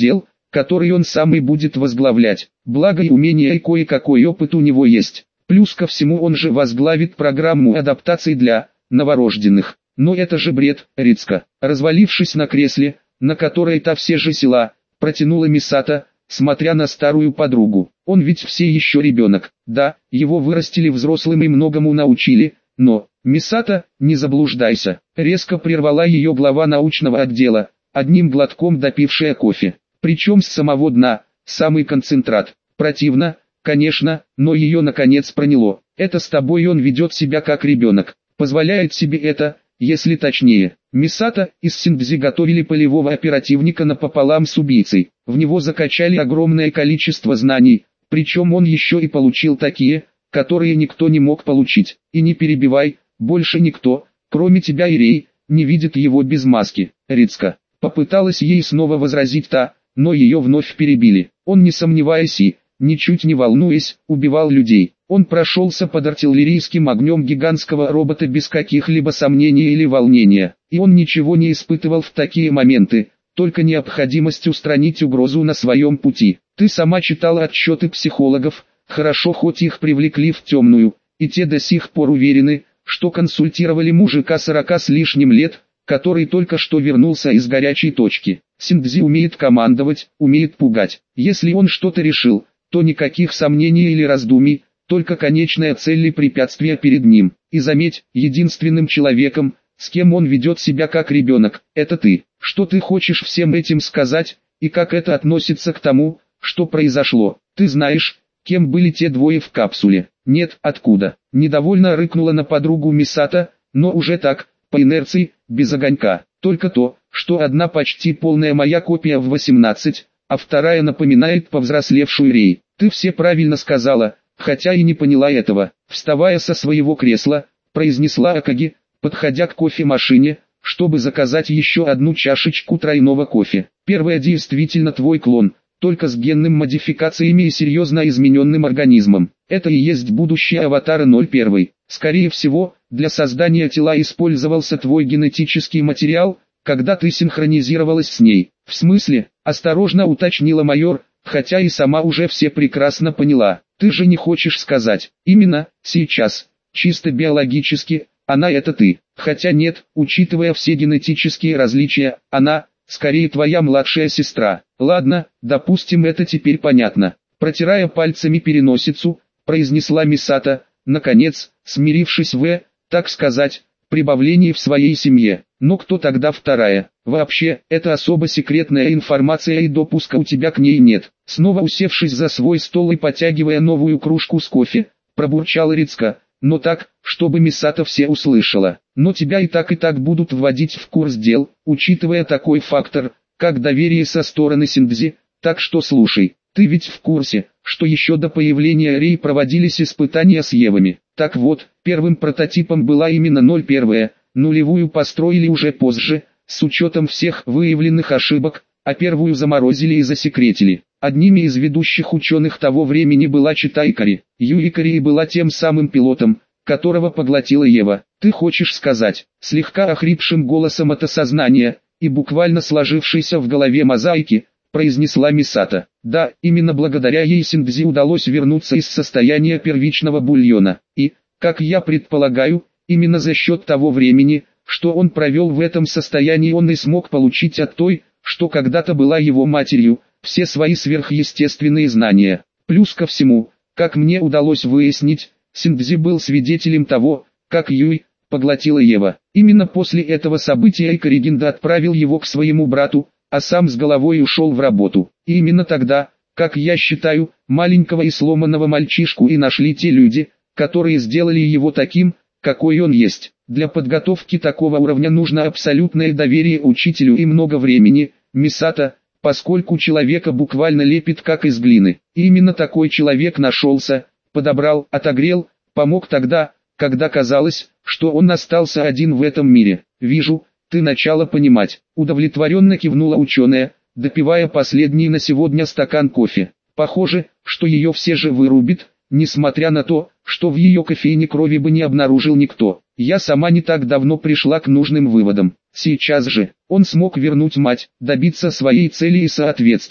который он сам и будет возглавлять. Благо и умения и кое-какой опыт у него есть. Плюс ко всему он же возглавит программу адаптации для новорожденных. Но это же бред, Рицка. Развалившись на кресле, на которое та все же села, протянула Мисата, смотря на старую подругу. Он ведь все еще ребенок. Да, его вырастили взрослым и многому научили, но... Мисата, не заблуждайся. Резко прервала ее глава научного отдела, одним глотком допившая кофе. Причем с самого дна, самый концентрат. Противно, конечно, но ее наконец проняло. Это с тобой он ведет себя как ребенок. Позволяет себе это, если точнее. Мисата из Синдзи готовили полевого оперативника напополам с убийцей. В него закачали огромное количество знаний, причем он еще и получил такие, которые никто не мог получить. И не перебивай, больше никто, кроме тебя и Рей, не видит его без маски. Рицка. Попыталась ей снова возразить та, но ее вновь перебили. Он, не сомневаясь и, ничуть не волнуясь, убивал людей. Он прошелся под артиллерийским огнем гигантского робота без каких-либо сомнений или волнения. И он ничего не испытывал в такие моменты, только необходимость устранить угрозу на своем пути. Ты сама читала отчеты психологов, хорошо хоть их привлекли в темную, и те до сих пор уверены, что консультировали мужика 40 с лишним лет, который только что вернулся из горячей точки. Синдзи умеет командовать, умеет пугать. Если он что-то решил, то никаких сомнений или раздумий, только конечная цель и препятствие перед ним. И заметь, единственным человеком, с кем он ведет себя как ребенок, это ты. Что ты хочешь всем этим сказать, и как это относится к тому, что произошло? Ты знаешь, кем были те двое в капсуле? Нет, откуда? Недовольно рыкнула на подругу Мисата, но уже так, по инерции, без огонька. Только то, что одна почти полная моя копия в 18, а вторая напоминает повзрослевшую Рей. Ты все правильно сказала, хотя и не поняла этого. Вставая со своего кресла, произнесла Акаги, подходя к кофемашине, чтобы заказать еще одну чашечку тройного кофе. Первая действительно твой клон, только с генным модификациями и серьезно измененным организмом. Это и есть будущее аватара 01. Скорее всего, для создания тела использовался твой генетический материал, когда ты синхронизировалась с ней. В смысле, осторожно уточнила майор, хотя и сама уже все прекрасно поняла. Ты же не хочешь сказать, именно, сейчас, чисто биологически, она это ты. Хотя нет, учитывая все генетические различия, она, скорее твоя младшая сестра. Ладно, допустим, это теперь понятно. Протирая пальцами переносицу, произнесла Мисата, наконец, смирившись так сказать, прибавлении в своей семье. Но кто тогда вторая? Вообще, это особо секретная информация и допуска у тебя к ней нет. Снова усевшись за свой стол и потягивая новую кружку с кофе, пробурчала Рицка, но так, чтобы Мисата все услышала. Но тебя и так будут вводить в курс дел, учитывая такой фактор, как доверие со стороны Синдзи, так что слушай, ты ведь в курсе, что еще до появления Рей проводились испытания с Евами. Так вот, первым прототипом была именно 01, нулевую построили уже позже, с учетом всех выявленных ошибок, а первую заморозили и засекретили. Одними из ведущих ученых того времени была Чита Икари. Юикари и была тем самым пилотом, которого поглотила Ева. Ты хочешь сказать, слегка охрипшим голосом от осознания, и буквально сложившейся в голове мозаики, произнесла Мисата. Да, именно благодаря ей Синдзи удалось вернуться из состояния первичного бульона. И, как я предполагаю, именно за счет того времени, что он провел в этом состоянии, он и смог получить от той, что когда-то была его матерью, все свои сверхъестественные знания. Плюс ко всему, как мне удалось выяснить, Синдзи был свидетелем того, как Юй поглотила Ева. Именно после этого события Икаригинда отправил его к своему брату, а сам с головой ушел в работу. И именно тогда, как я считаю, маленького и сломанного мальчишку и нашли те люди, которые сделали его таким, какой он есть. Для подготовки такого уровня нужно абсолютное доверие учителю и много времени, Мисата, поскольку человека буквально лепит как из глины. И именно такой человек нашелся, подобрал, отогрел, помог тогда, когда казалось, что он остался один в этом мире. Вижу, ты начала понимать. Удовлетворенно кивнула ученая, допивая последний на сегодня стакан кофе. Похоже, что ее все же вырубит, несмотря на то, что в ее кофейне крови бы не обнаружил никто. Я сама не так давно пришла к нужным выводам. Сейчас же, он смог вернуть мать, добиться своей цели и соответственно,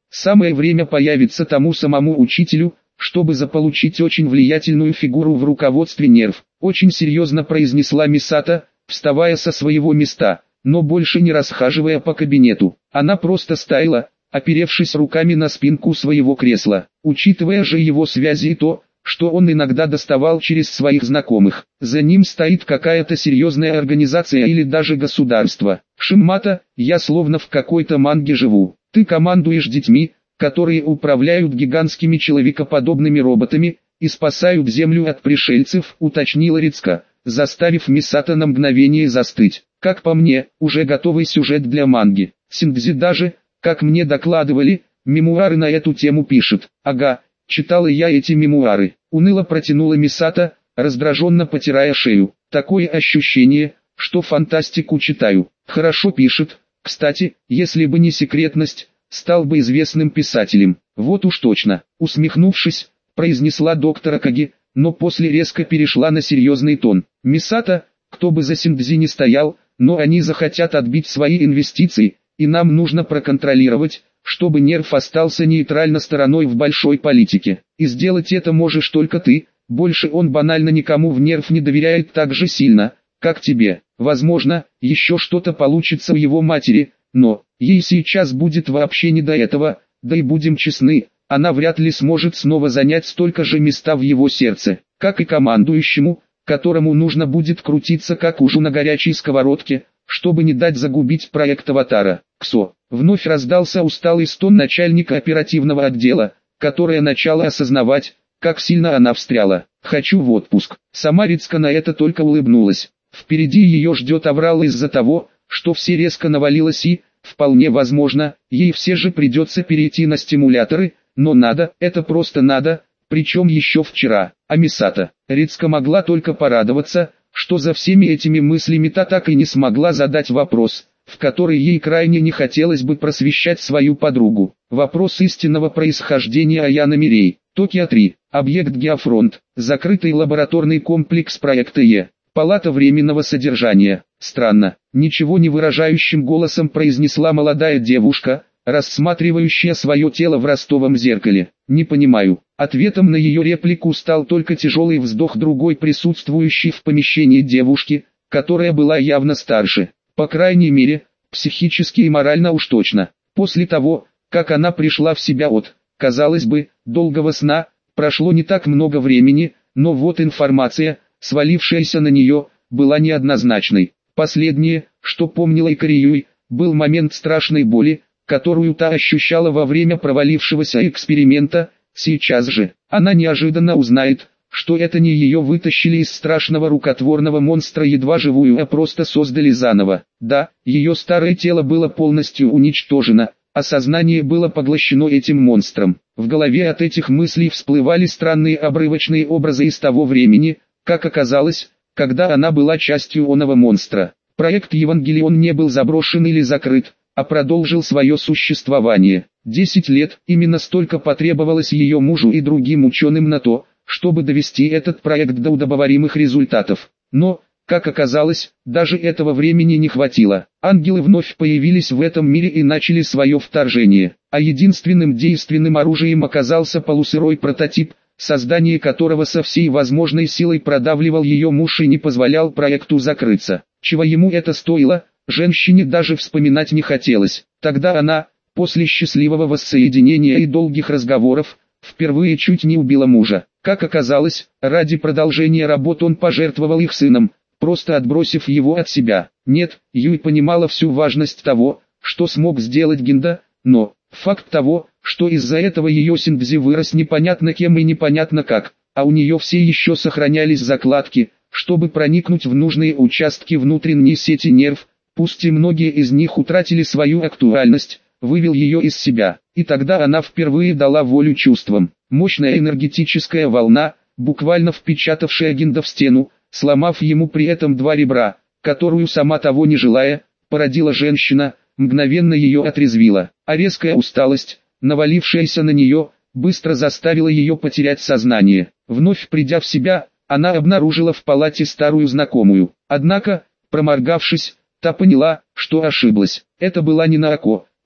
Самое время появиться тому самому учителю, чтобы заполучить очень влиятельную фигуру в руководстве нерв. Очень серьезно произнесла Мисата, вставая со своего места, но больше не расхаживая по кабинету. Она просто стояла, оперевшись руками на спинку своего кресла. Учитывая же его связи и то, что он иногда доставал через своих знакомых, за ним стоит какая-то серьезная организация или даже государство. Шинмата, я словно в какой-то манге живу. Ты командуешь детьми, которые управляют гигантскими человекоподобными роботами и спасают Землю от пришельцев, уточнила Рицка, заставив Мисата на мгновение застыть. Как по мне, уже готовый сюжет для манги. Синдзи даже, как мне докладывали, мемуары на эту тему пишет. Ага, читала я эти мемуары. Уныло протянула Мисата, раздраженно потирая шею. Такое ощущение, что фантастику читаю. Хорошо пишет. Кстати, если бы не секретность, стал бы известным писателем. Вот уж точно. Усмехнувшись, произнесла доктор Акаги, но после резко перешла на серьезный тон. Мисата, кто бы за Синдзи не стоял, но они захотят отбить свои инвестиции, и нам нужно проконтролировать, чтобы нерв остался нейтральной стороной в большой политике. И сделать это можешь только ты, больше он банально никому в нерв не доверяет так же сильно, как тебе. Возможно, еще что-то получится у его матери, но ей сейчас будет вообще не до этого, да и будем честны, она вряд ли сможет снова занять столько же места в его сердце, как и командующему, которому нужно будет крутиться как ужу на горячей сковородке, чтобы не дать загубить проект Аватара. Ксо. Вновь раздался усталый стон начальника оперативного отдела, которая начала осознавать, как сильно она встряла. «Хочу в отпуск». Сама Рицка на это только улыбнулась. Впереди ее ждет аврал из-за того, что все резко навалилось и, вполне возможно, ей все же придется перейти на стимуляторы, но надо, это просто надо, причем еще вчера. А Мисата, Рицка могла только порадоваться, что за всеми этими мыслями та так и не смогла задать вопрос, в который ей крайне не хотелось бы просвещать свою подругу. Вопрос истинного происхождения Аяны Мирей. Токио 3. Объект Геофронт. Закрытый лабораторный комплекс проекта Е. Палата временного содержания. Странно, ничего не выражающим голосом произнесла молодая девушка, рассматривающая свое тело в ростовом зеркале. Не понимаю. Ответом на ее реплику стал только тяжелый вздох другой присутствующей в помещении девушки, которая была явно старше. По крайней мере, психически и морально уж точно. После того, как она пришла в себя от, казалось бы, долгого сна, прошло не так много времени, но вот информация, свалившаяся на нее, была неоднозначной. Последнее, что помнила Икариюй, был момент страшной боли, которую та ощущала во время провалившегося эксперимента. Сейчас же, она неожиданно узнает, что это не ее вытащили из страшного рукотворного монстра едва живую, а просто создали заново. Да, ее старое тело было полностью уничтожено, а сознание было поглощено этим монстром. В голове от этих мыслей всплывали странные обрывочные образы из того времени, как оказалось, когда она была частью оного монстра. Проект Евангелион не был заброшен или закрыт, а продолжил свое существование. 10 лет, именно столько потребовалось ее мужу и другим ученым на то, чтобы довести этот проект до удобоваримых результатов. Но, как оказалось, даже этого времени не хватило. Ангелы вновь появились в этом мире и начали свое вторжение. А единственным действенным оружием оказался полусырой прототип, создание которого со всей возможной силой продавливал ее муж и не позволял проекту закрыться. Чего ему это стоило, женщине даже вспоминать не хотелось. Тогда она, после счастливого воссоединения и долгих разговоров, впервые чуть не убила мужа. Как оказалось, ради продолжения работ он пожертвовал их сыном, просто отбросив его от себя. Нет, Юй понимала всю важность того, что смог сделать Гинда, но факт того, что из-за этого ее Синдзи вырос непонятно кем и непонятно как, а у нее все еще сохранялись закладки, чтобы проникнуть в нужные участки внутренней сети нерв, пусть и многие из них утратили свою актуальность, вывел ее из себя, и тогда она впервые дала волю чувствам. Мощная энергетическая волна, буквально впечатавшая Гинда в стену, сломав ему при этом два ребра, которую сама того не желая, породила женщина, мгновенно ее отрезвила, а резкая усталость, навалившаяся на нее, быстро заставила ее потерять сознание. Вновь придя в себя, она обнаружила в палате старую знакомую. Однако, проморгавшись, та поняла, что ошиблась. Это была не Наако,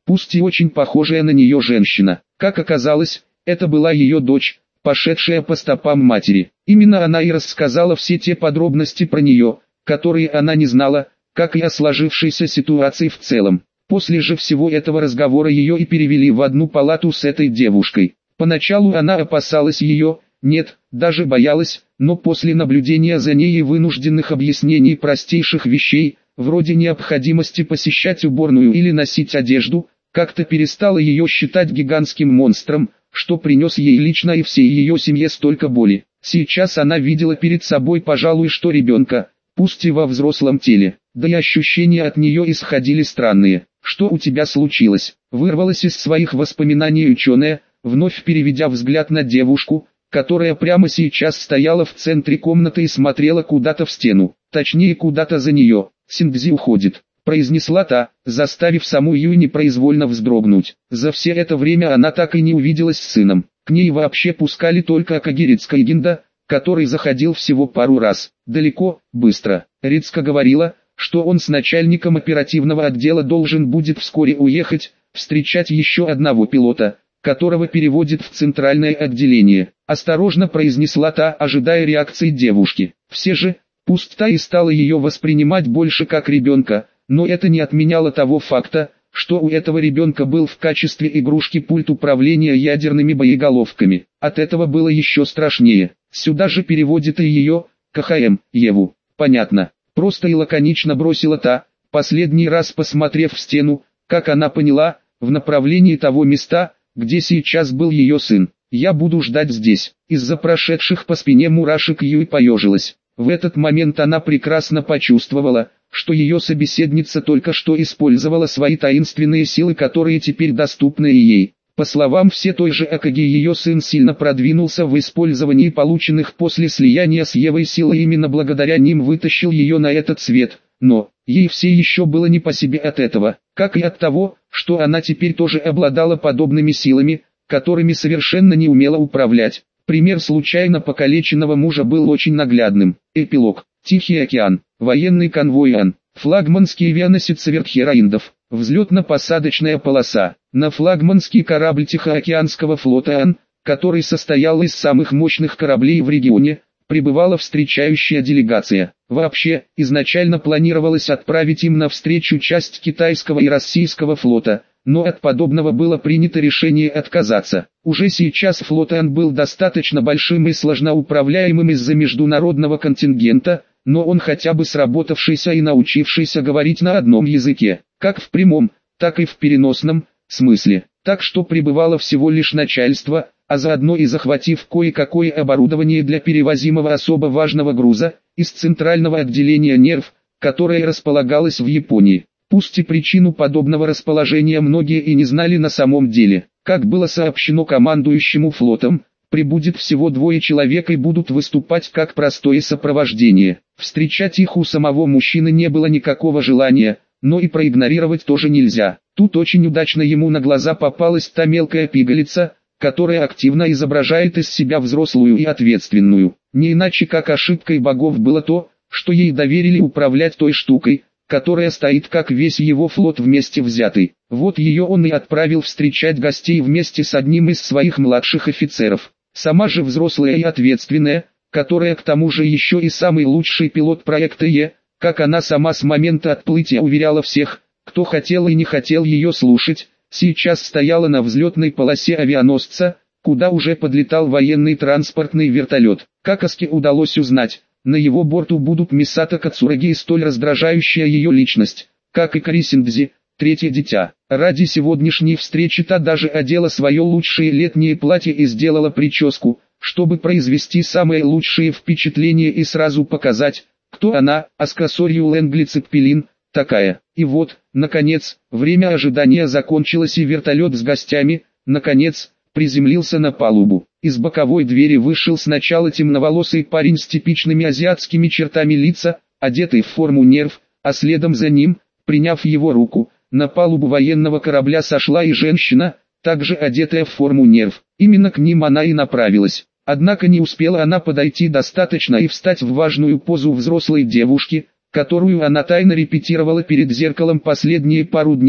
пусть и очень похожая на нее женщина. Как оказалось, это была ее дочь, пошедшая по стопам матери. Именно она и рассказала все те подробности про нее, которые она не знала, как и о сложившейся ситуации в целом. После же всего этого разговора ее и перевели в одну палату с этой девушкой. Поначалу она опасалась ее, нет, даже боялась, но после наблюдения за ней и вынужденных объяснений простейших вещей, вроде необходимости посещать уборную или носить одежду, как-то перестала ее считать гигантским монстром, что принес ей лично и всей ее семье столько боли. Сейчас она видела перед собой, пожалуй, что ребенка, пусть и во взрослом теле, да и ощущения от нее исходили странные. «Что у тебя случилось?» — вырвалась из своих воспоминаний ученая, вновь переведя взгляд на девушку, которая прямо сейчас стояла в центре комнаты и смотрела куда-то в стену, точнее куда-то за нее. «Синдзи уходит», — произнесла та, заставив саму Юй непроизвольно вздрогнуть. За все это время она так и не увиделась с сыном. К ней вообще пускали только Акагирицка Гинда, который заходил всего пару раз. Далеко, быстро. Рицка говорила, что он с начальником оперативного отдела должен будет вскоре уехать, встречать еще одного пилота, которого переводит в центральное отделение. Осторожно произнесла та, ожидая реакции девушки. Все же, пусть та и стала ее воспринимать больше как ребенка, но это не отменяло того факта, что у этого ребенка был в качестве игрушки пульт управления ядерными боеголовками. От этого было еще страшнее. Сюда же переводит и ее, КХМ, Еву. Понятно. Просто и лаконично бросила та, последний раз посмотрев в стену, как она поняла, в направлении того места, где сейчас был ее сын. «Я буду ждать здесь». Из-за прошедших по спине мурашек Юй поежилась. В этот момент она прекрасно почувствовала, что ее собеседница только что использовала свои таинственные силы, которые теперь доступны и ей. По словам все той же Акаги, ее сын сильно продвинулся в использовании полученных после слияния с Евой сил, и именно благодаря ним вытащил ее на этот свет, но ей все еще было не по себе от этого, как и от того, что она теперь тоже обладала подобными силами, которыми совершенно не умела управлять. Пример случайно покалеченного мужа был очень наглядным. Эпилог. Тихий океан. Военный конвой Ан. Флагманский авианосец Верхераиндов. Взлетно-посадочная полоса. На флагманский корабль Тихоокеанского флота Ан, который состоял из самых мощных кораблей в регионе, прибывала встречающая делегация. Вообще, изначально планировалось отправить им навстречу часть китайского и российского флота, но от подобного было принято решение отказаться. Уже сейчас флот Ан был достаточно большим и сложноуправляемым из-за международного контингента, но он хотя бы сработавшийся и научившийся говорить на одном языке, как в прямом, так и в переносном смысле. Так что прибывало всего лишь начальство, а заодно и захватив кое-какое оборудование для перевозимого особо важного груза, из центрального отделения НЕРВ, которое располагалось в Японии. Пусть и причину подобного расположения многие и не знали на самом деле. Как было сообщено командующему флотом, прибудет всего 2 человек и будут выступать как простое сопровождение. Встречать их у самого мужчины не было никакого желания, но и проигнорировать тоже нельзя. Тут очень удачно ему на глаза попалась та мелкая пигалица, которая активно изображает из себя взрослую и ответственную. Не иначе как ошибкой богов было то, что ей доверили управлять той штукой, которая стоит как весь его флот вместе взятый. Вот ее он и отправил встречать гостей вместе с одним из своих младших офицеров. Сама же взрослая и ответственная, которая к тому же еще и самый лучший пилот проекта Е, как она сама с момента отплытия уверяла всех, кто хотел и не хотел ее слушать, сейчас стояла на взлетной полосе авианосца, куда уже подлетал военный транспортный вертолет. Как Аске удалось узнать, на его борту будут Мисато Кацураги и столь раздражающая ее личность, как и Кори Синдзи, третье дитя. Ради сегодняшней встречи та даже одела свое лучшее летнее платье и сделала прическу, чтобы произвести самые лучшие впечатления и сразу показать, кто она, Аска Сорью Лэнгли Цеппелин, такая. И вот, наконец, время ожидания закончилось и вертолет с гостями, наконец, приземлился на палубу. Из боковой двери вышел сначала темноволосый парень с типичными азиатскими чертами лица, одетый в форму НЕРВ, а следом за ним, приняв его руку, на палубу военного корабля сошла и женщина, также одетая в форму НЕРВ. Именно к ним она и направилась. Однако не успела она подойти достаточно и встать в важную позу взрослой девушки, которую она тайно репетировала перед зеркалом последние пару дней,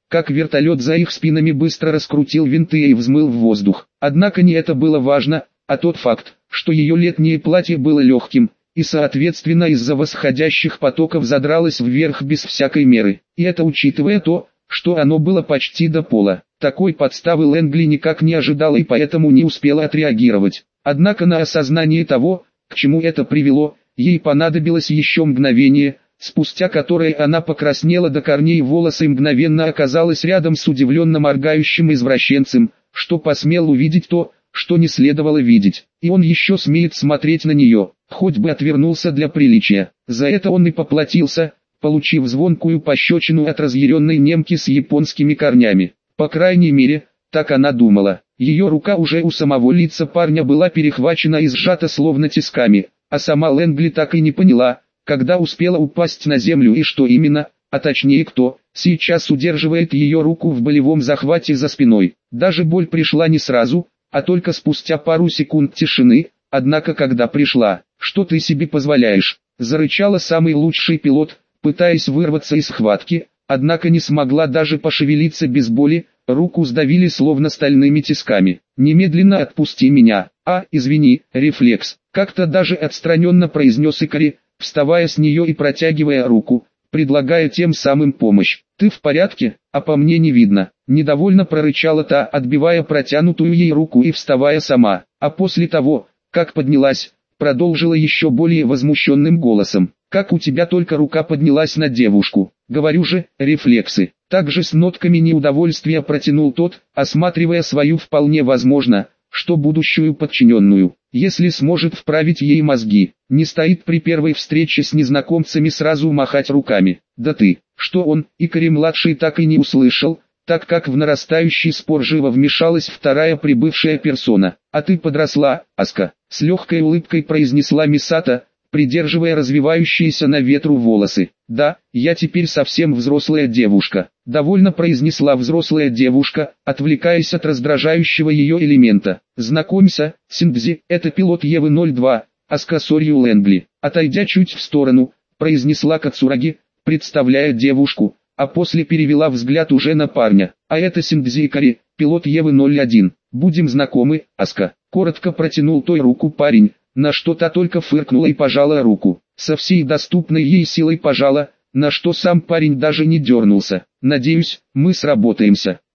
как вертолет за их спинами быстро раскрутил винты и взмыл в воздух. Однако не это было важно, а тот факт, что ее летнее платье было легким, и соответственно из-за восходящих потоков задралось вверх без всякой меры. И это учитывая то, что оно было почти до пола. Такой подставы Лэнгли никак не ожидала и поэтому не успела отреагировать. Однако на осознание того, к чему это привело, ей понадобилось еще мгновение, спустя которое она покраснела до корней волос и мгновенно оказалась рядом с удивленно моргающим извращенцем, что посмел увидеть то, что не следовало видеть. И он еще смеет смотреть на нее, хоть бы отвернулся для приличия. За это он и поплатился, получив звонкую пощечину от разъяренной немки с японскими корнями. По крайней мере, так она думала. Ее рука уже у самого лица парня была перехвачена и сжата словно тисками, а сама Лэнгли так и не поняла, когда успела упасть на землю и что именно, а точнее кто, сейчас удерживает ее руку в болевом захвате за спиной. Даже боль пришла не сразу, а только спустя пару секунд тишины, однако когда пришла, что ты себе позволяешь, зарычала самый лучший пилот, пытаясь вырваться из схватки, однако не смогла даже пошевелиться без боли, руку сдавили словно стальными тисками. «Немедленно отпусти меня». Извини, рефлекс», как-то даже отстраненно произнес Икари, вставая с нее и протягивая руку, предлагая тем самым помощь. «Ты в порядке? А по мне не видно». Недовольно прорычала та, отбивая протянутую ей руку и вставая сама, а после того, как поднялась, продолжила еще более возмущенным голосом. «Как у тебя только рука поднялась на девушку, говорю же, рефлексы». Также с нотками неудовольствия протянул тот, осматривая свою вполне возможно, что будущую подчиненную, если сможет вправить ей мозги, не стоит при первой встрече с незнакомцами сразу махать руками. «Да ты, что он?» Икари-младший так и не услышал, так как в нарастающий спор живо вмешалась вторая прибывшая персона. «А ты подросла, Аска», с легкой улыбкой произнесла Мисата, придерживая развивающиеся на ветру волосы. «Да, я теперь совсем взрослая девушка», довольно произнесла взрослая девушка, отвлекаясь от раздражающего ее элемента. «Знакомься, Синдзи, это пилот Евы-02, Аска Сорью Лэнгли». Отойдя чуть в сторону, произнесла Кацураги, представляя девушку, а после перевела взгляд уже на парня. «А это Синдзи Икари, пилот Евы-01. Будем знакомы, Аска». Коротко протянул той руку парень, на что та только фыркнула и пожала руку. Со всей доступной ей силой пожала, на что сам парень даже не дернулся. «Надеюсь, мы сработаемся».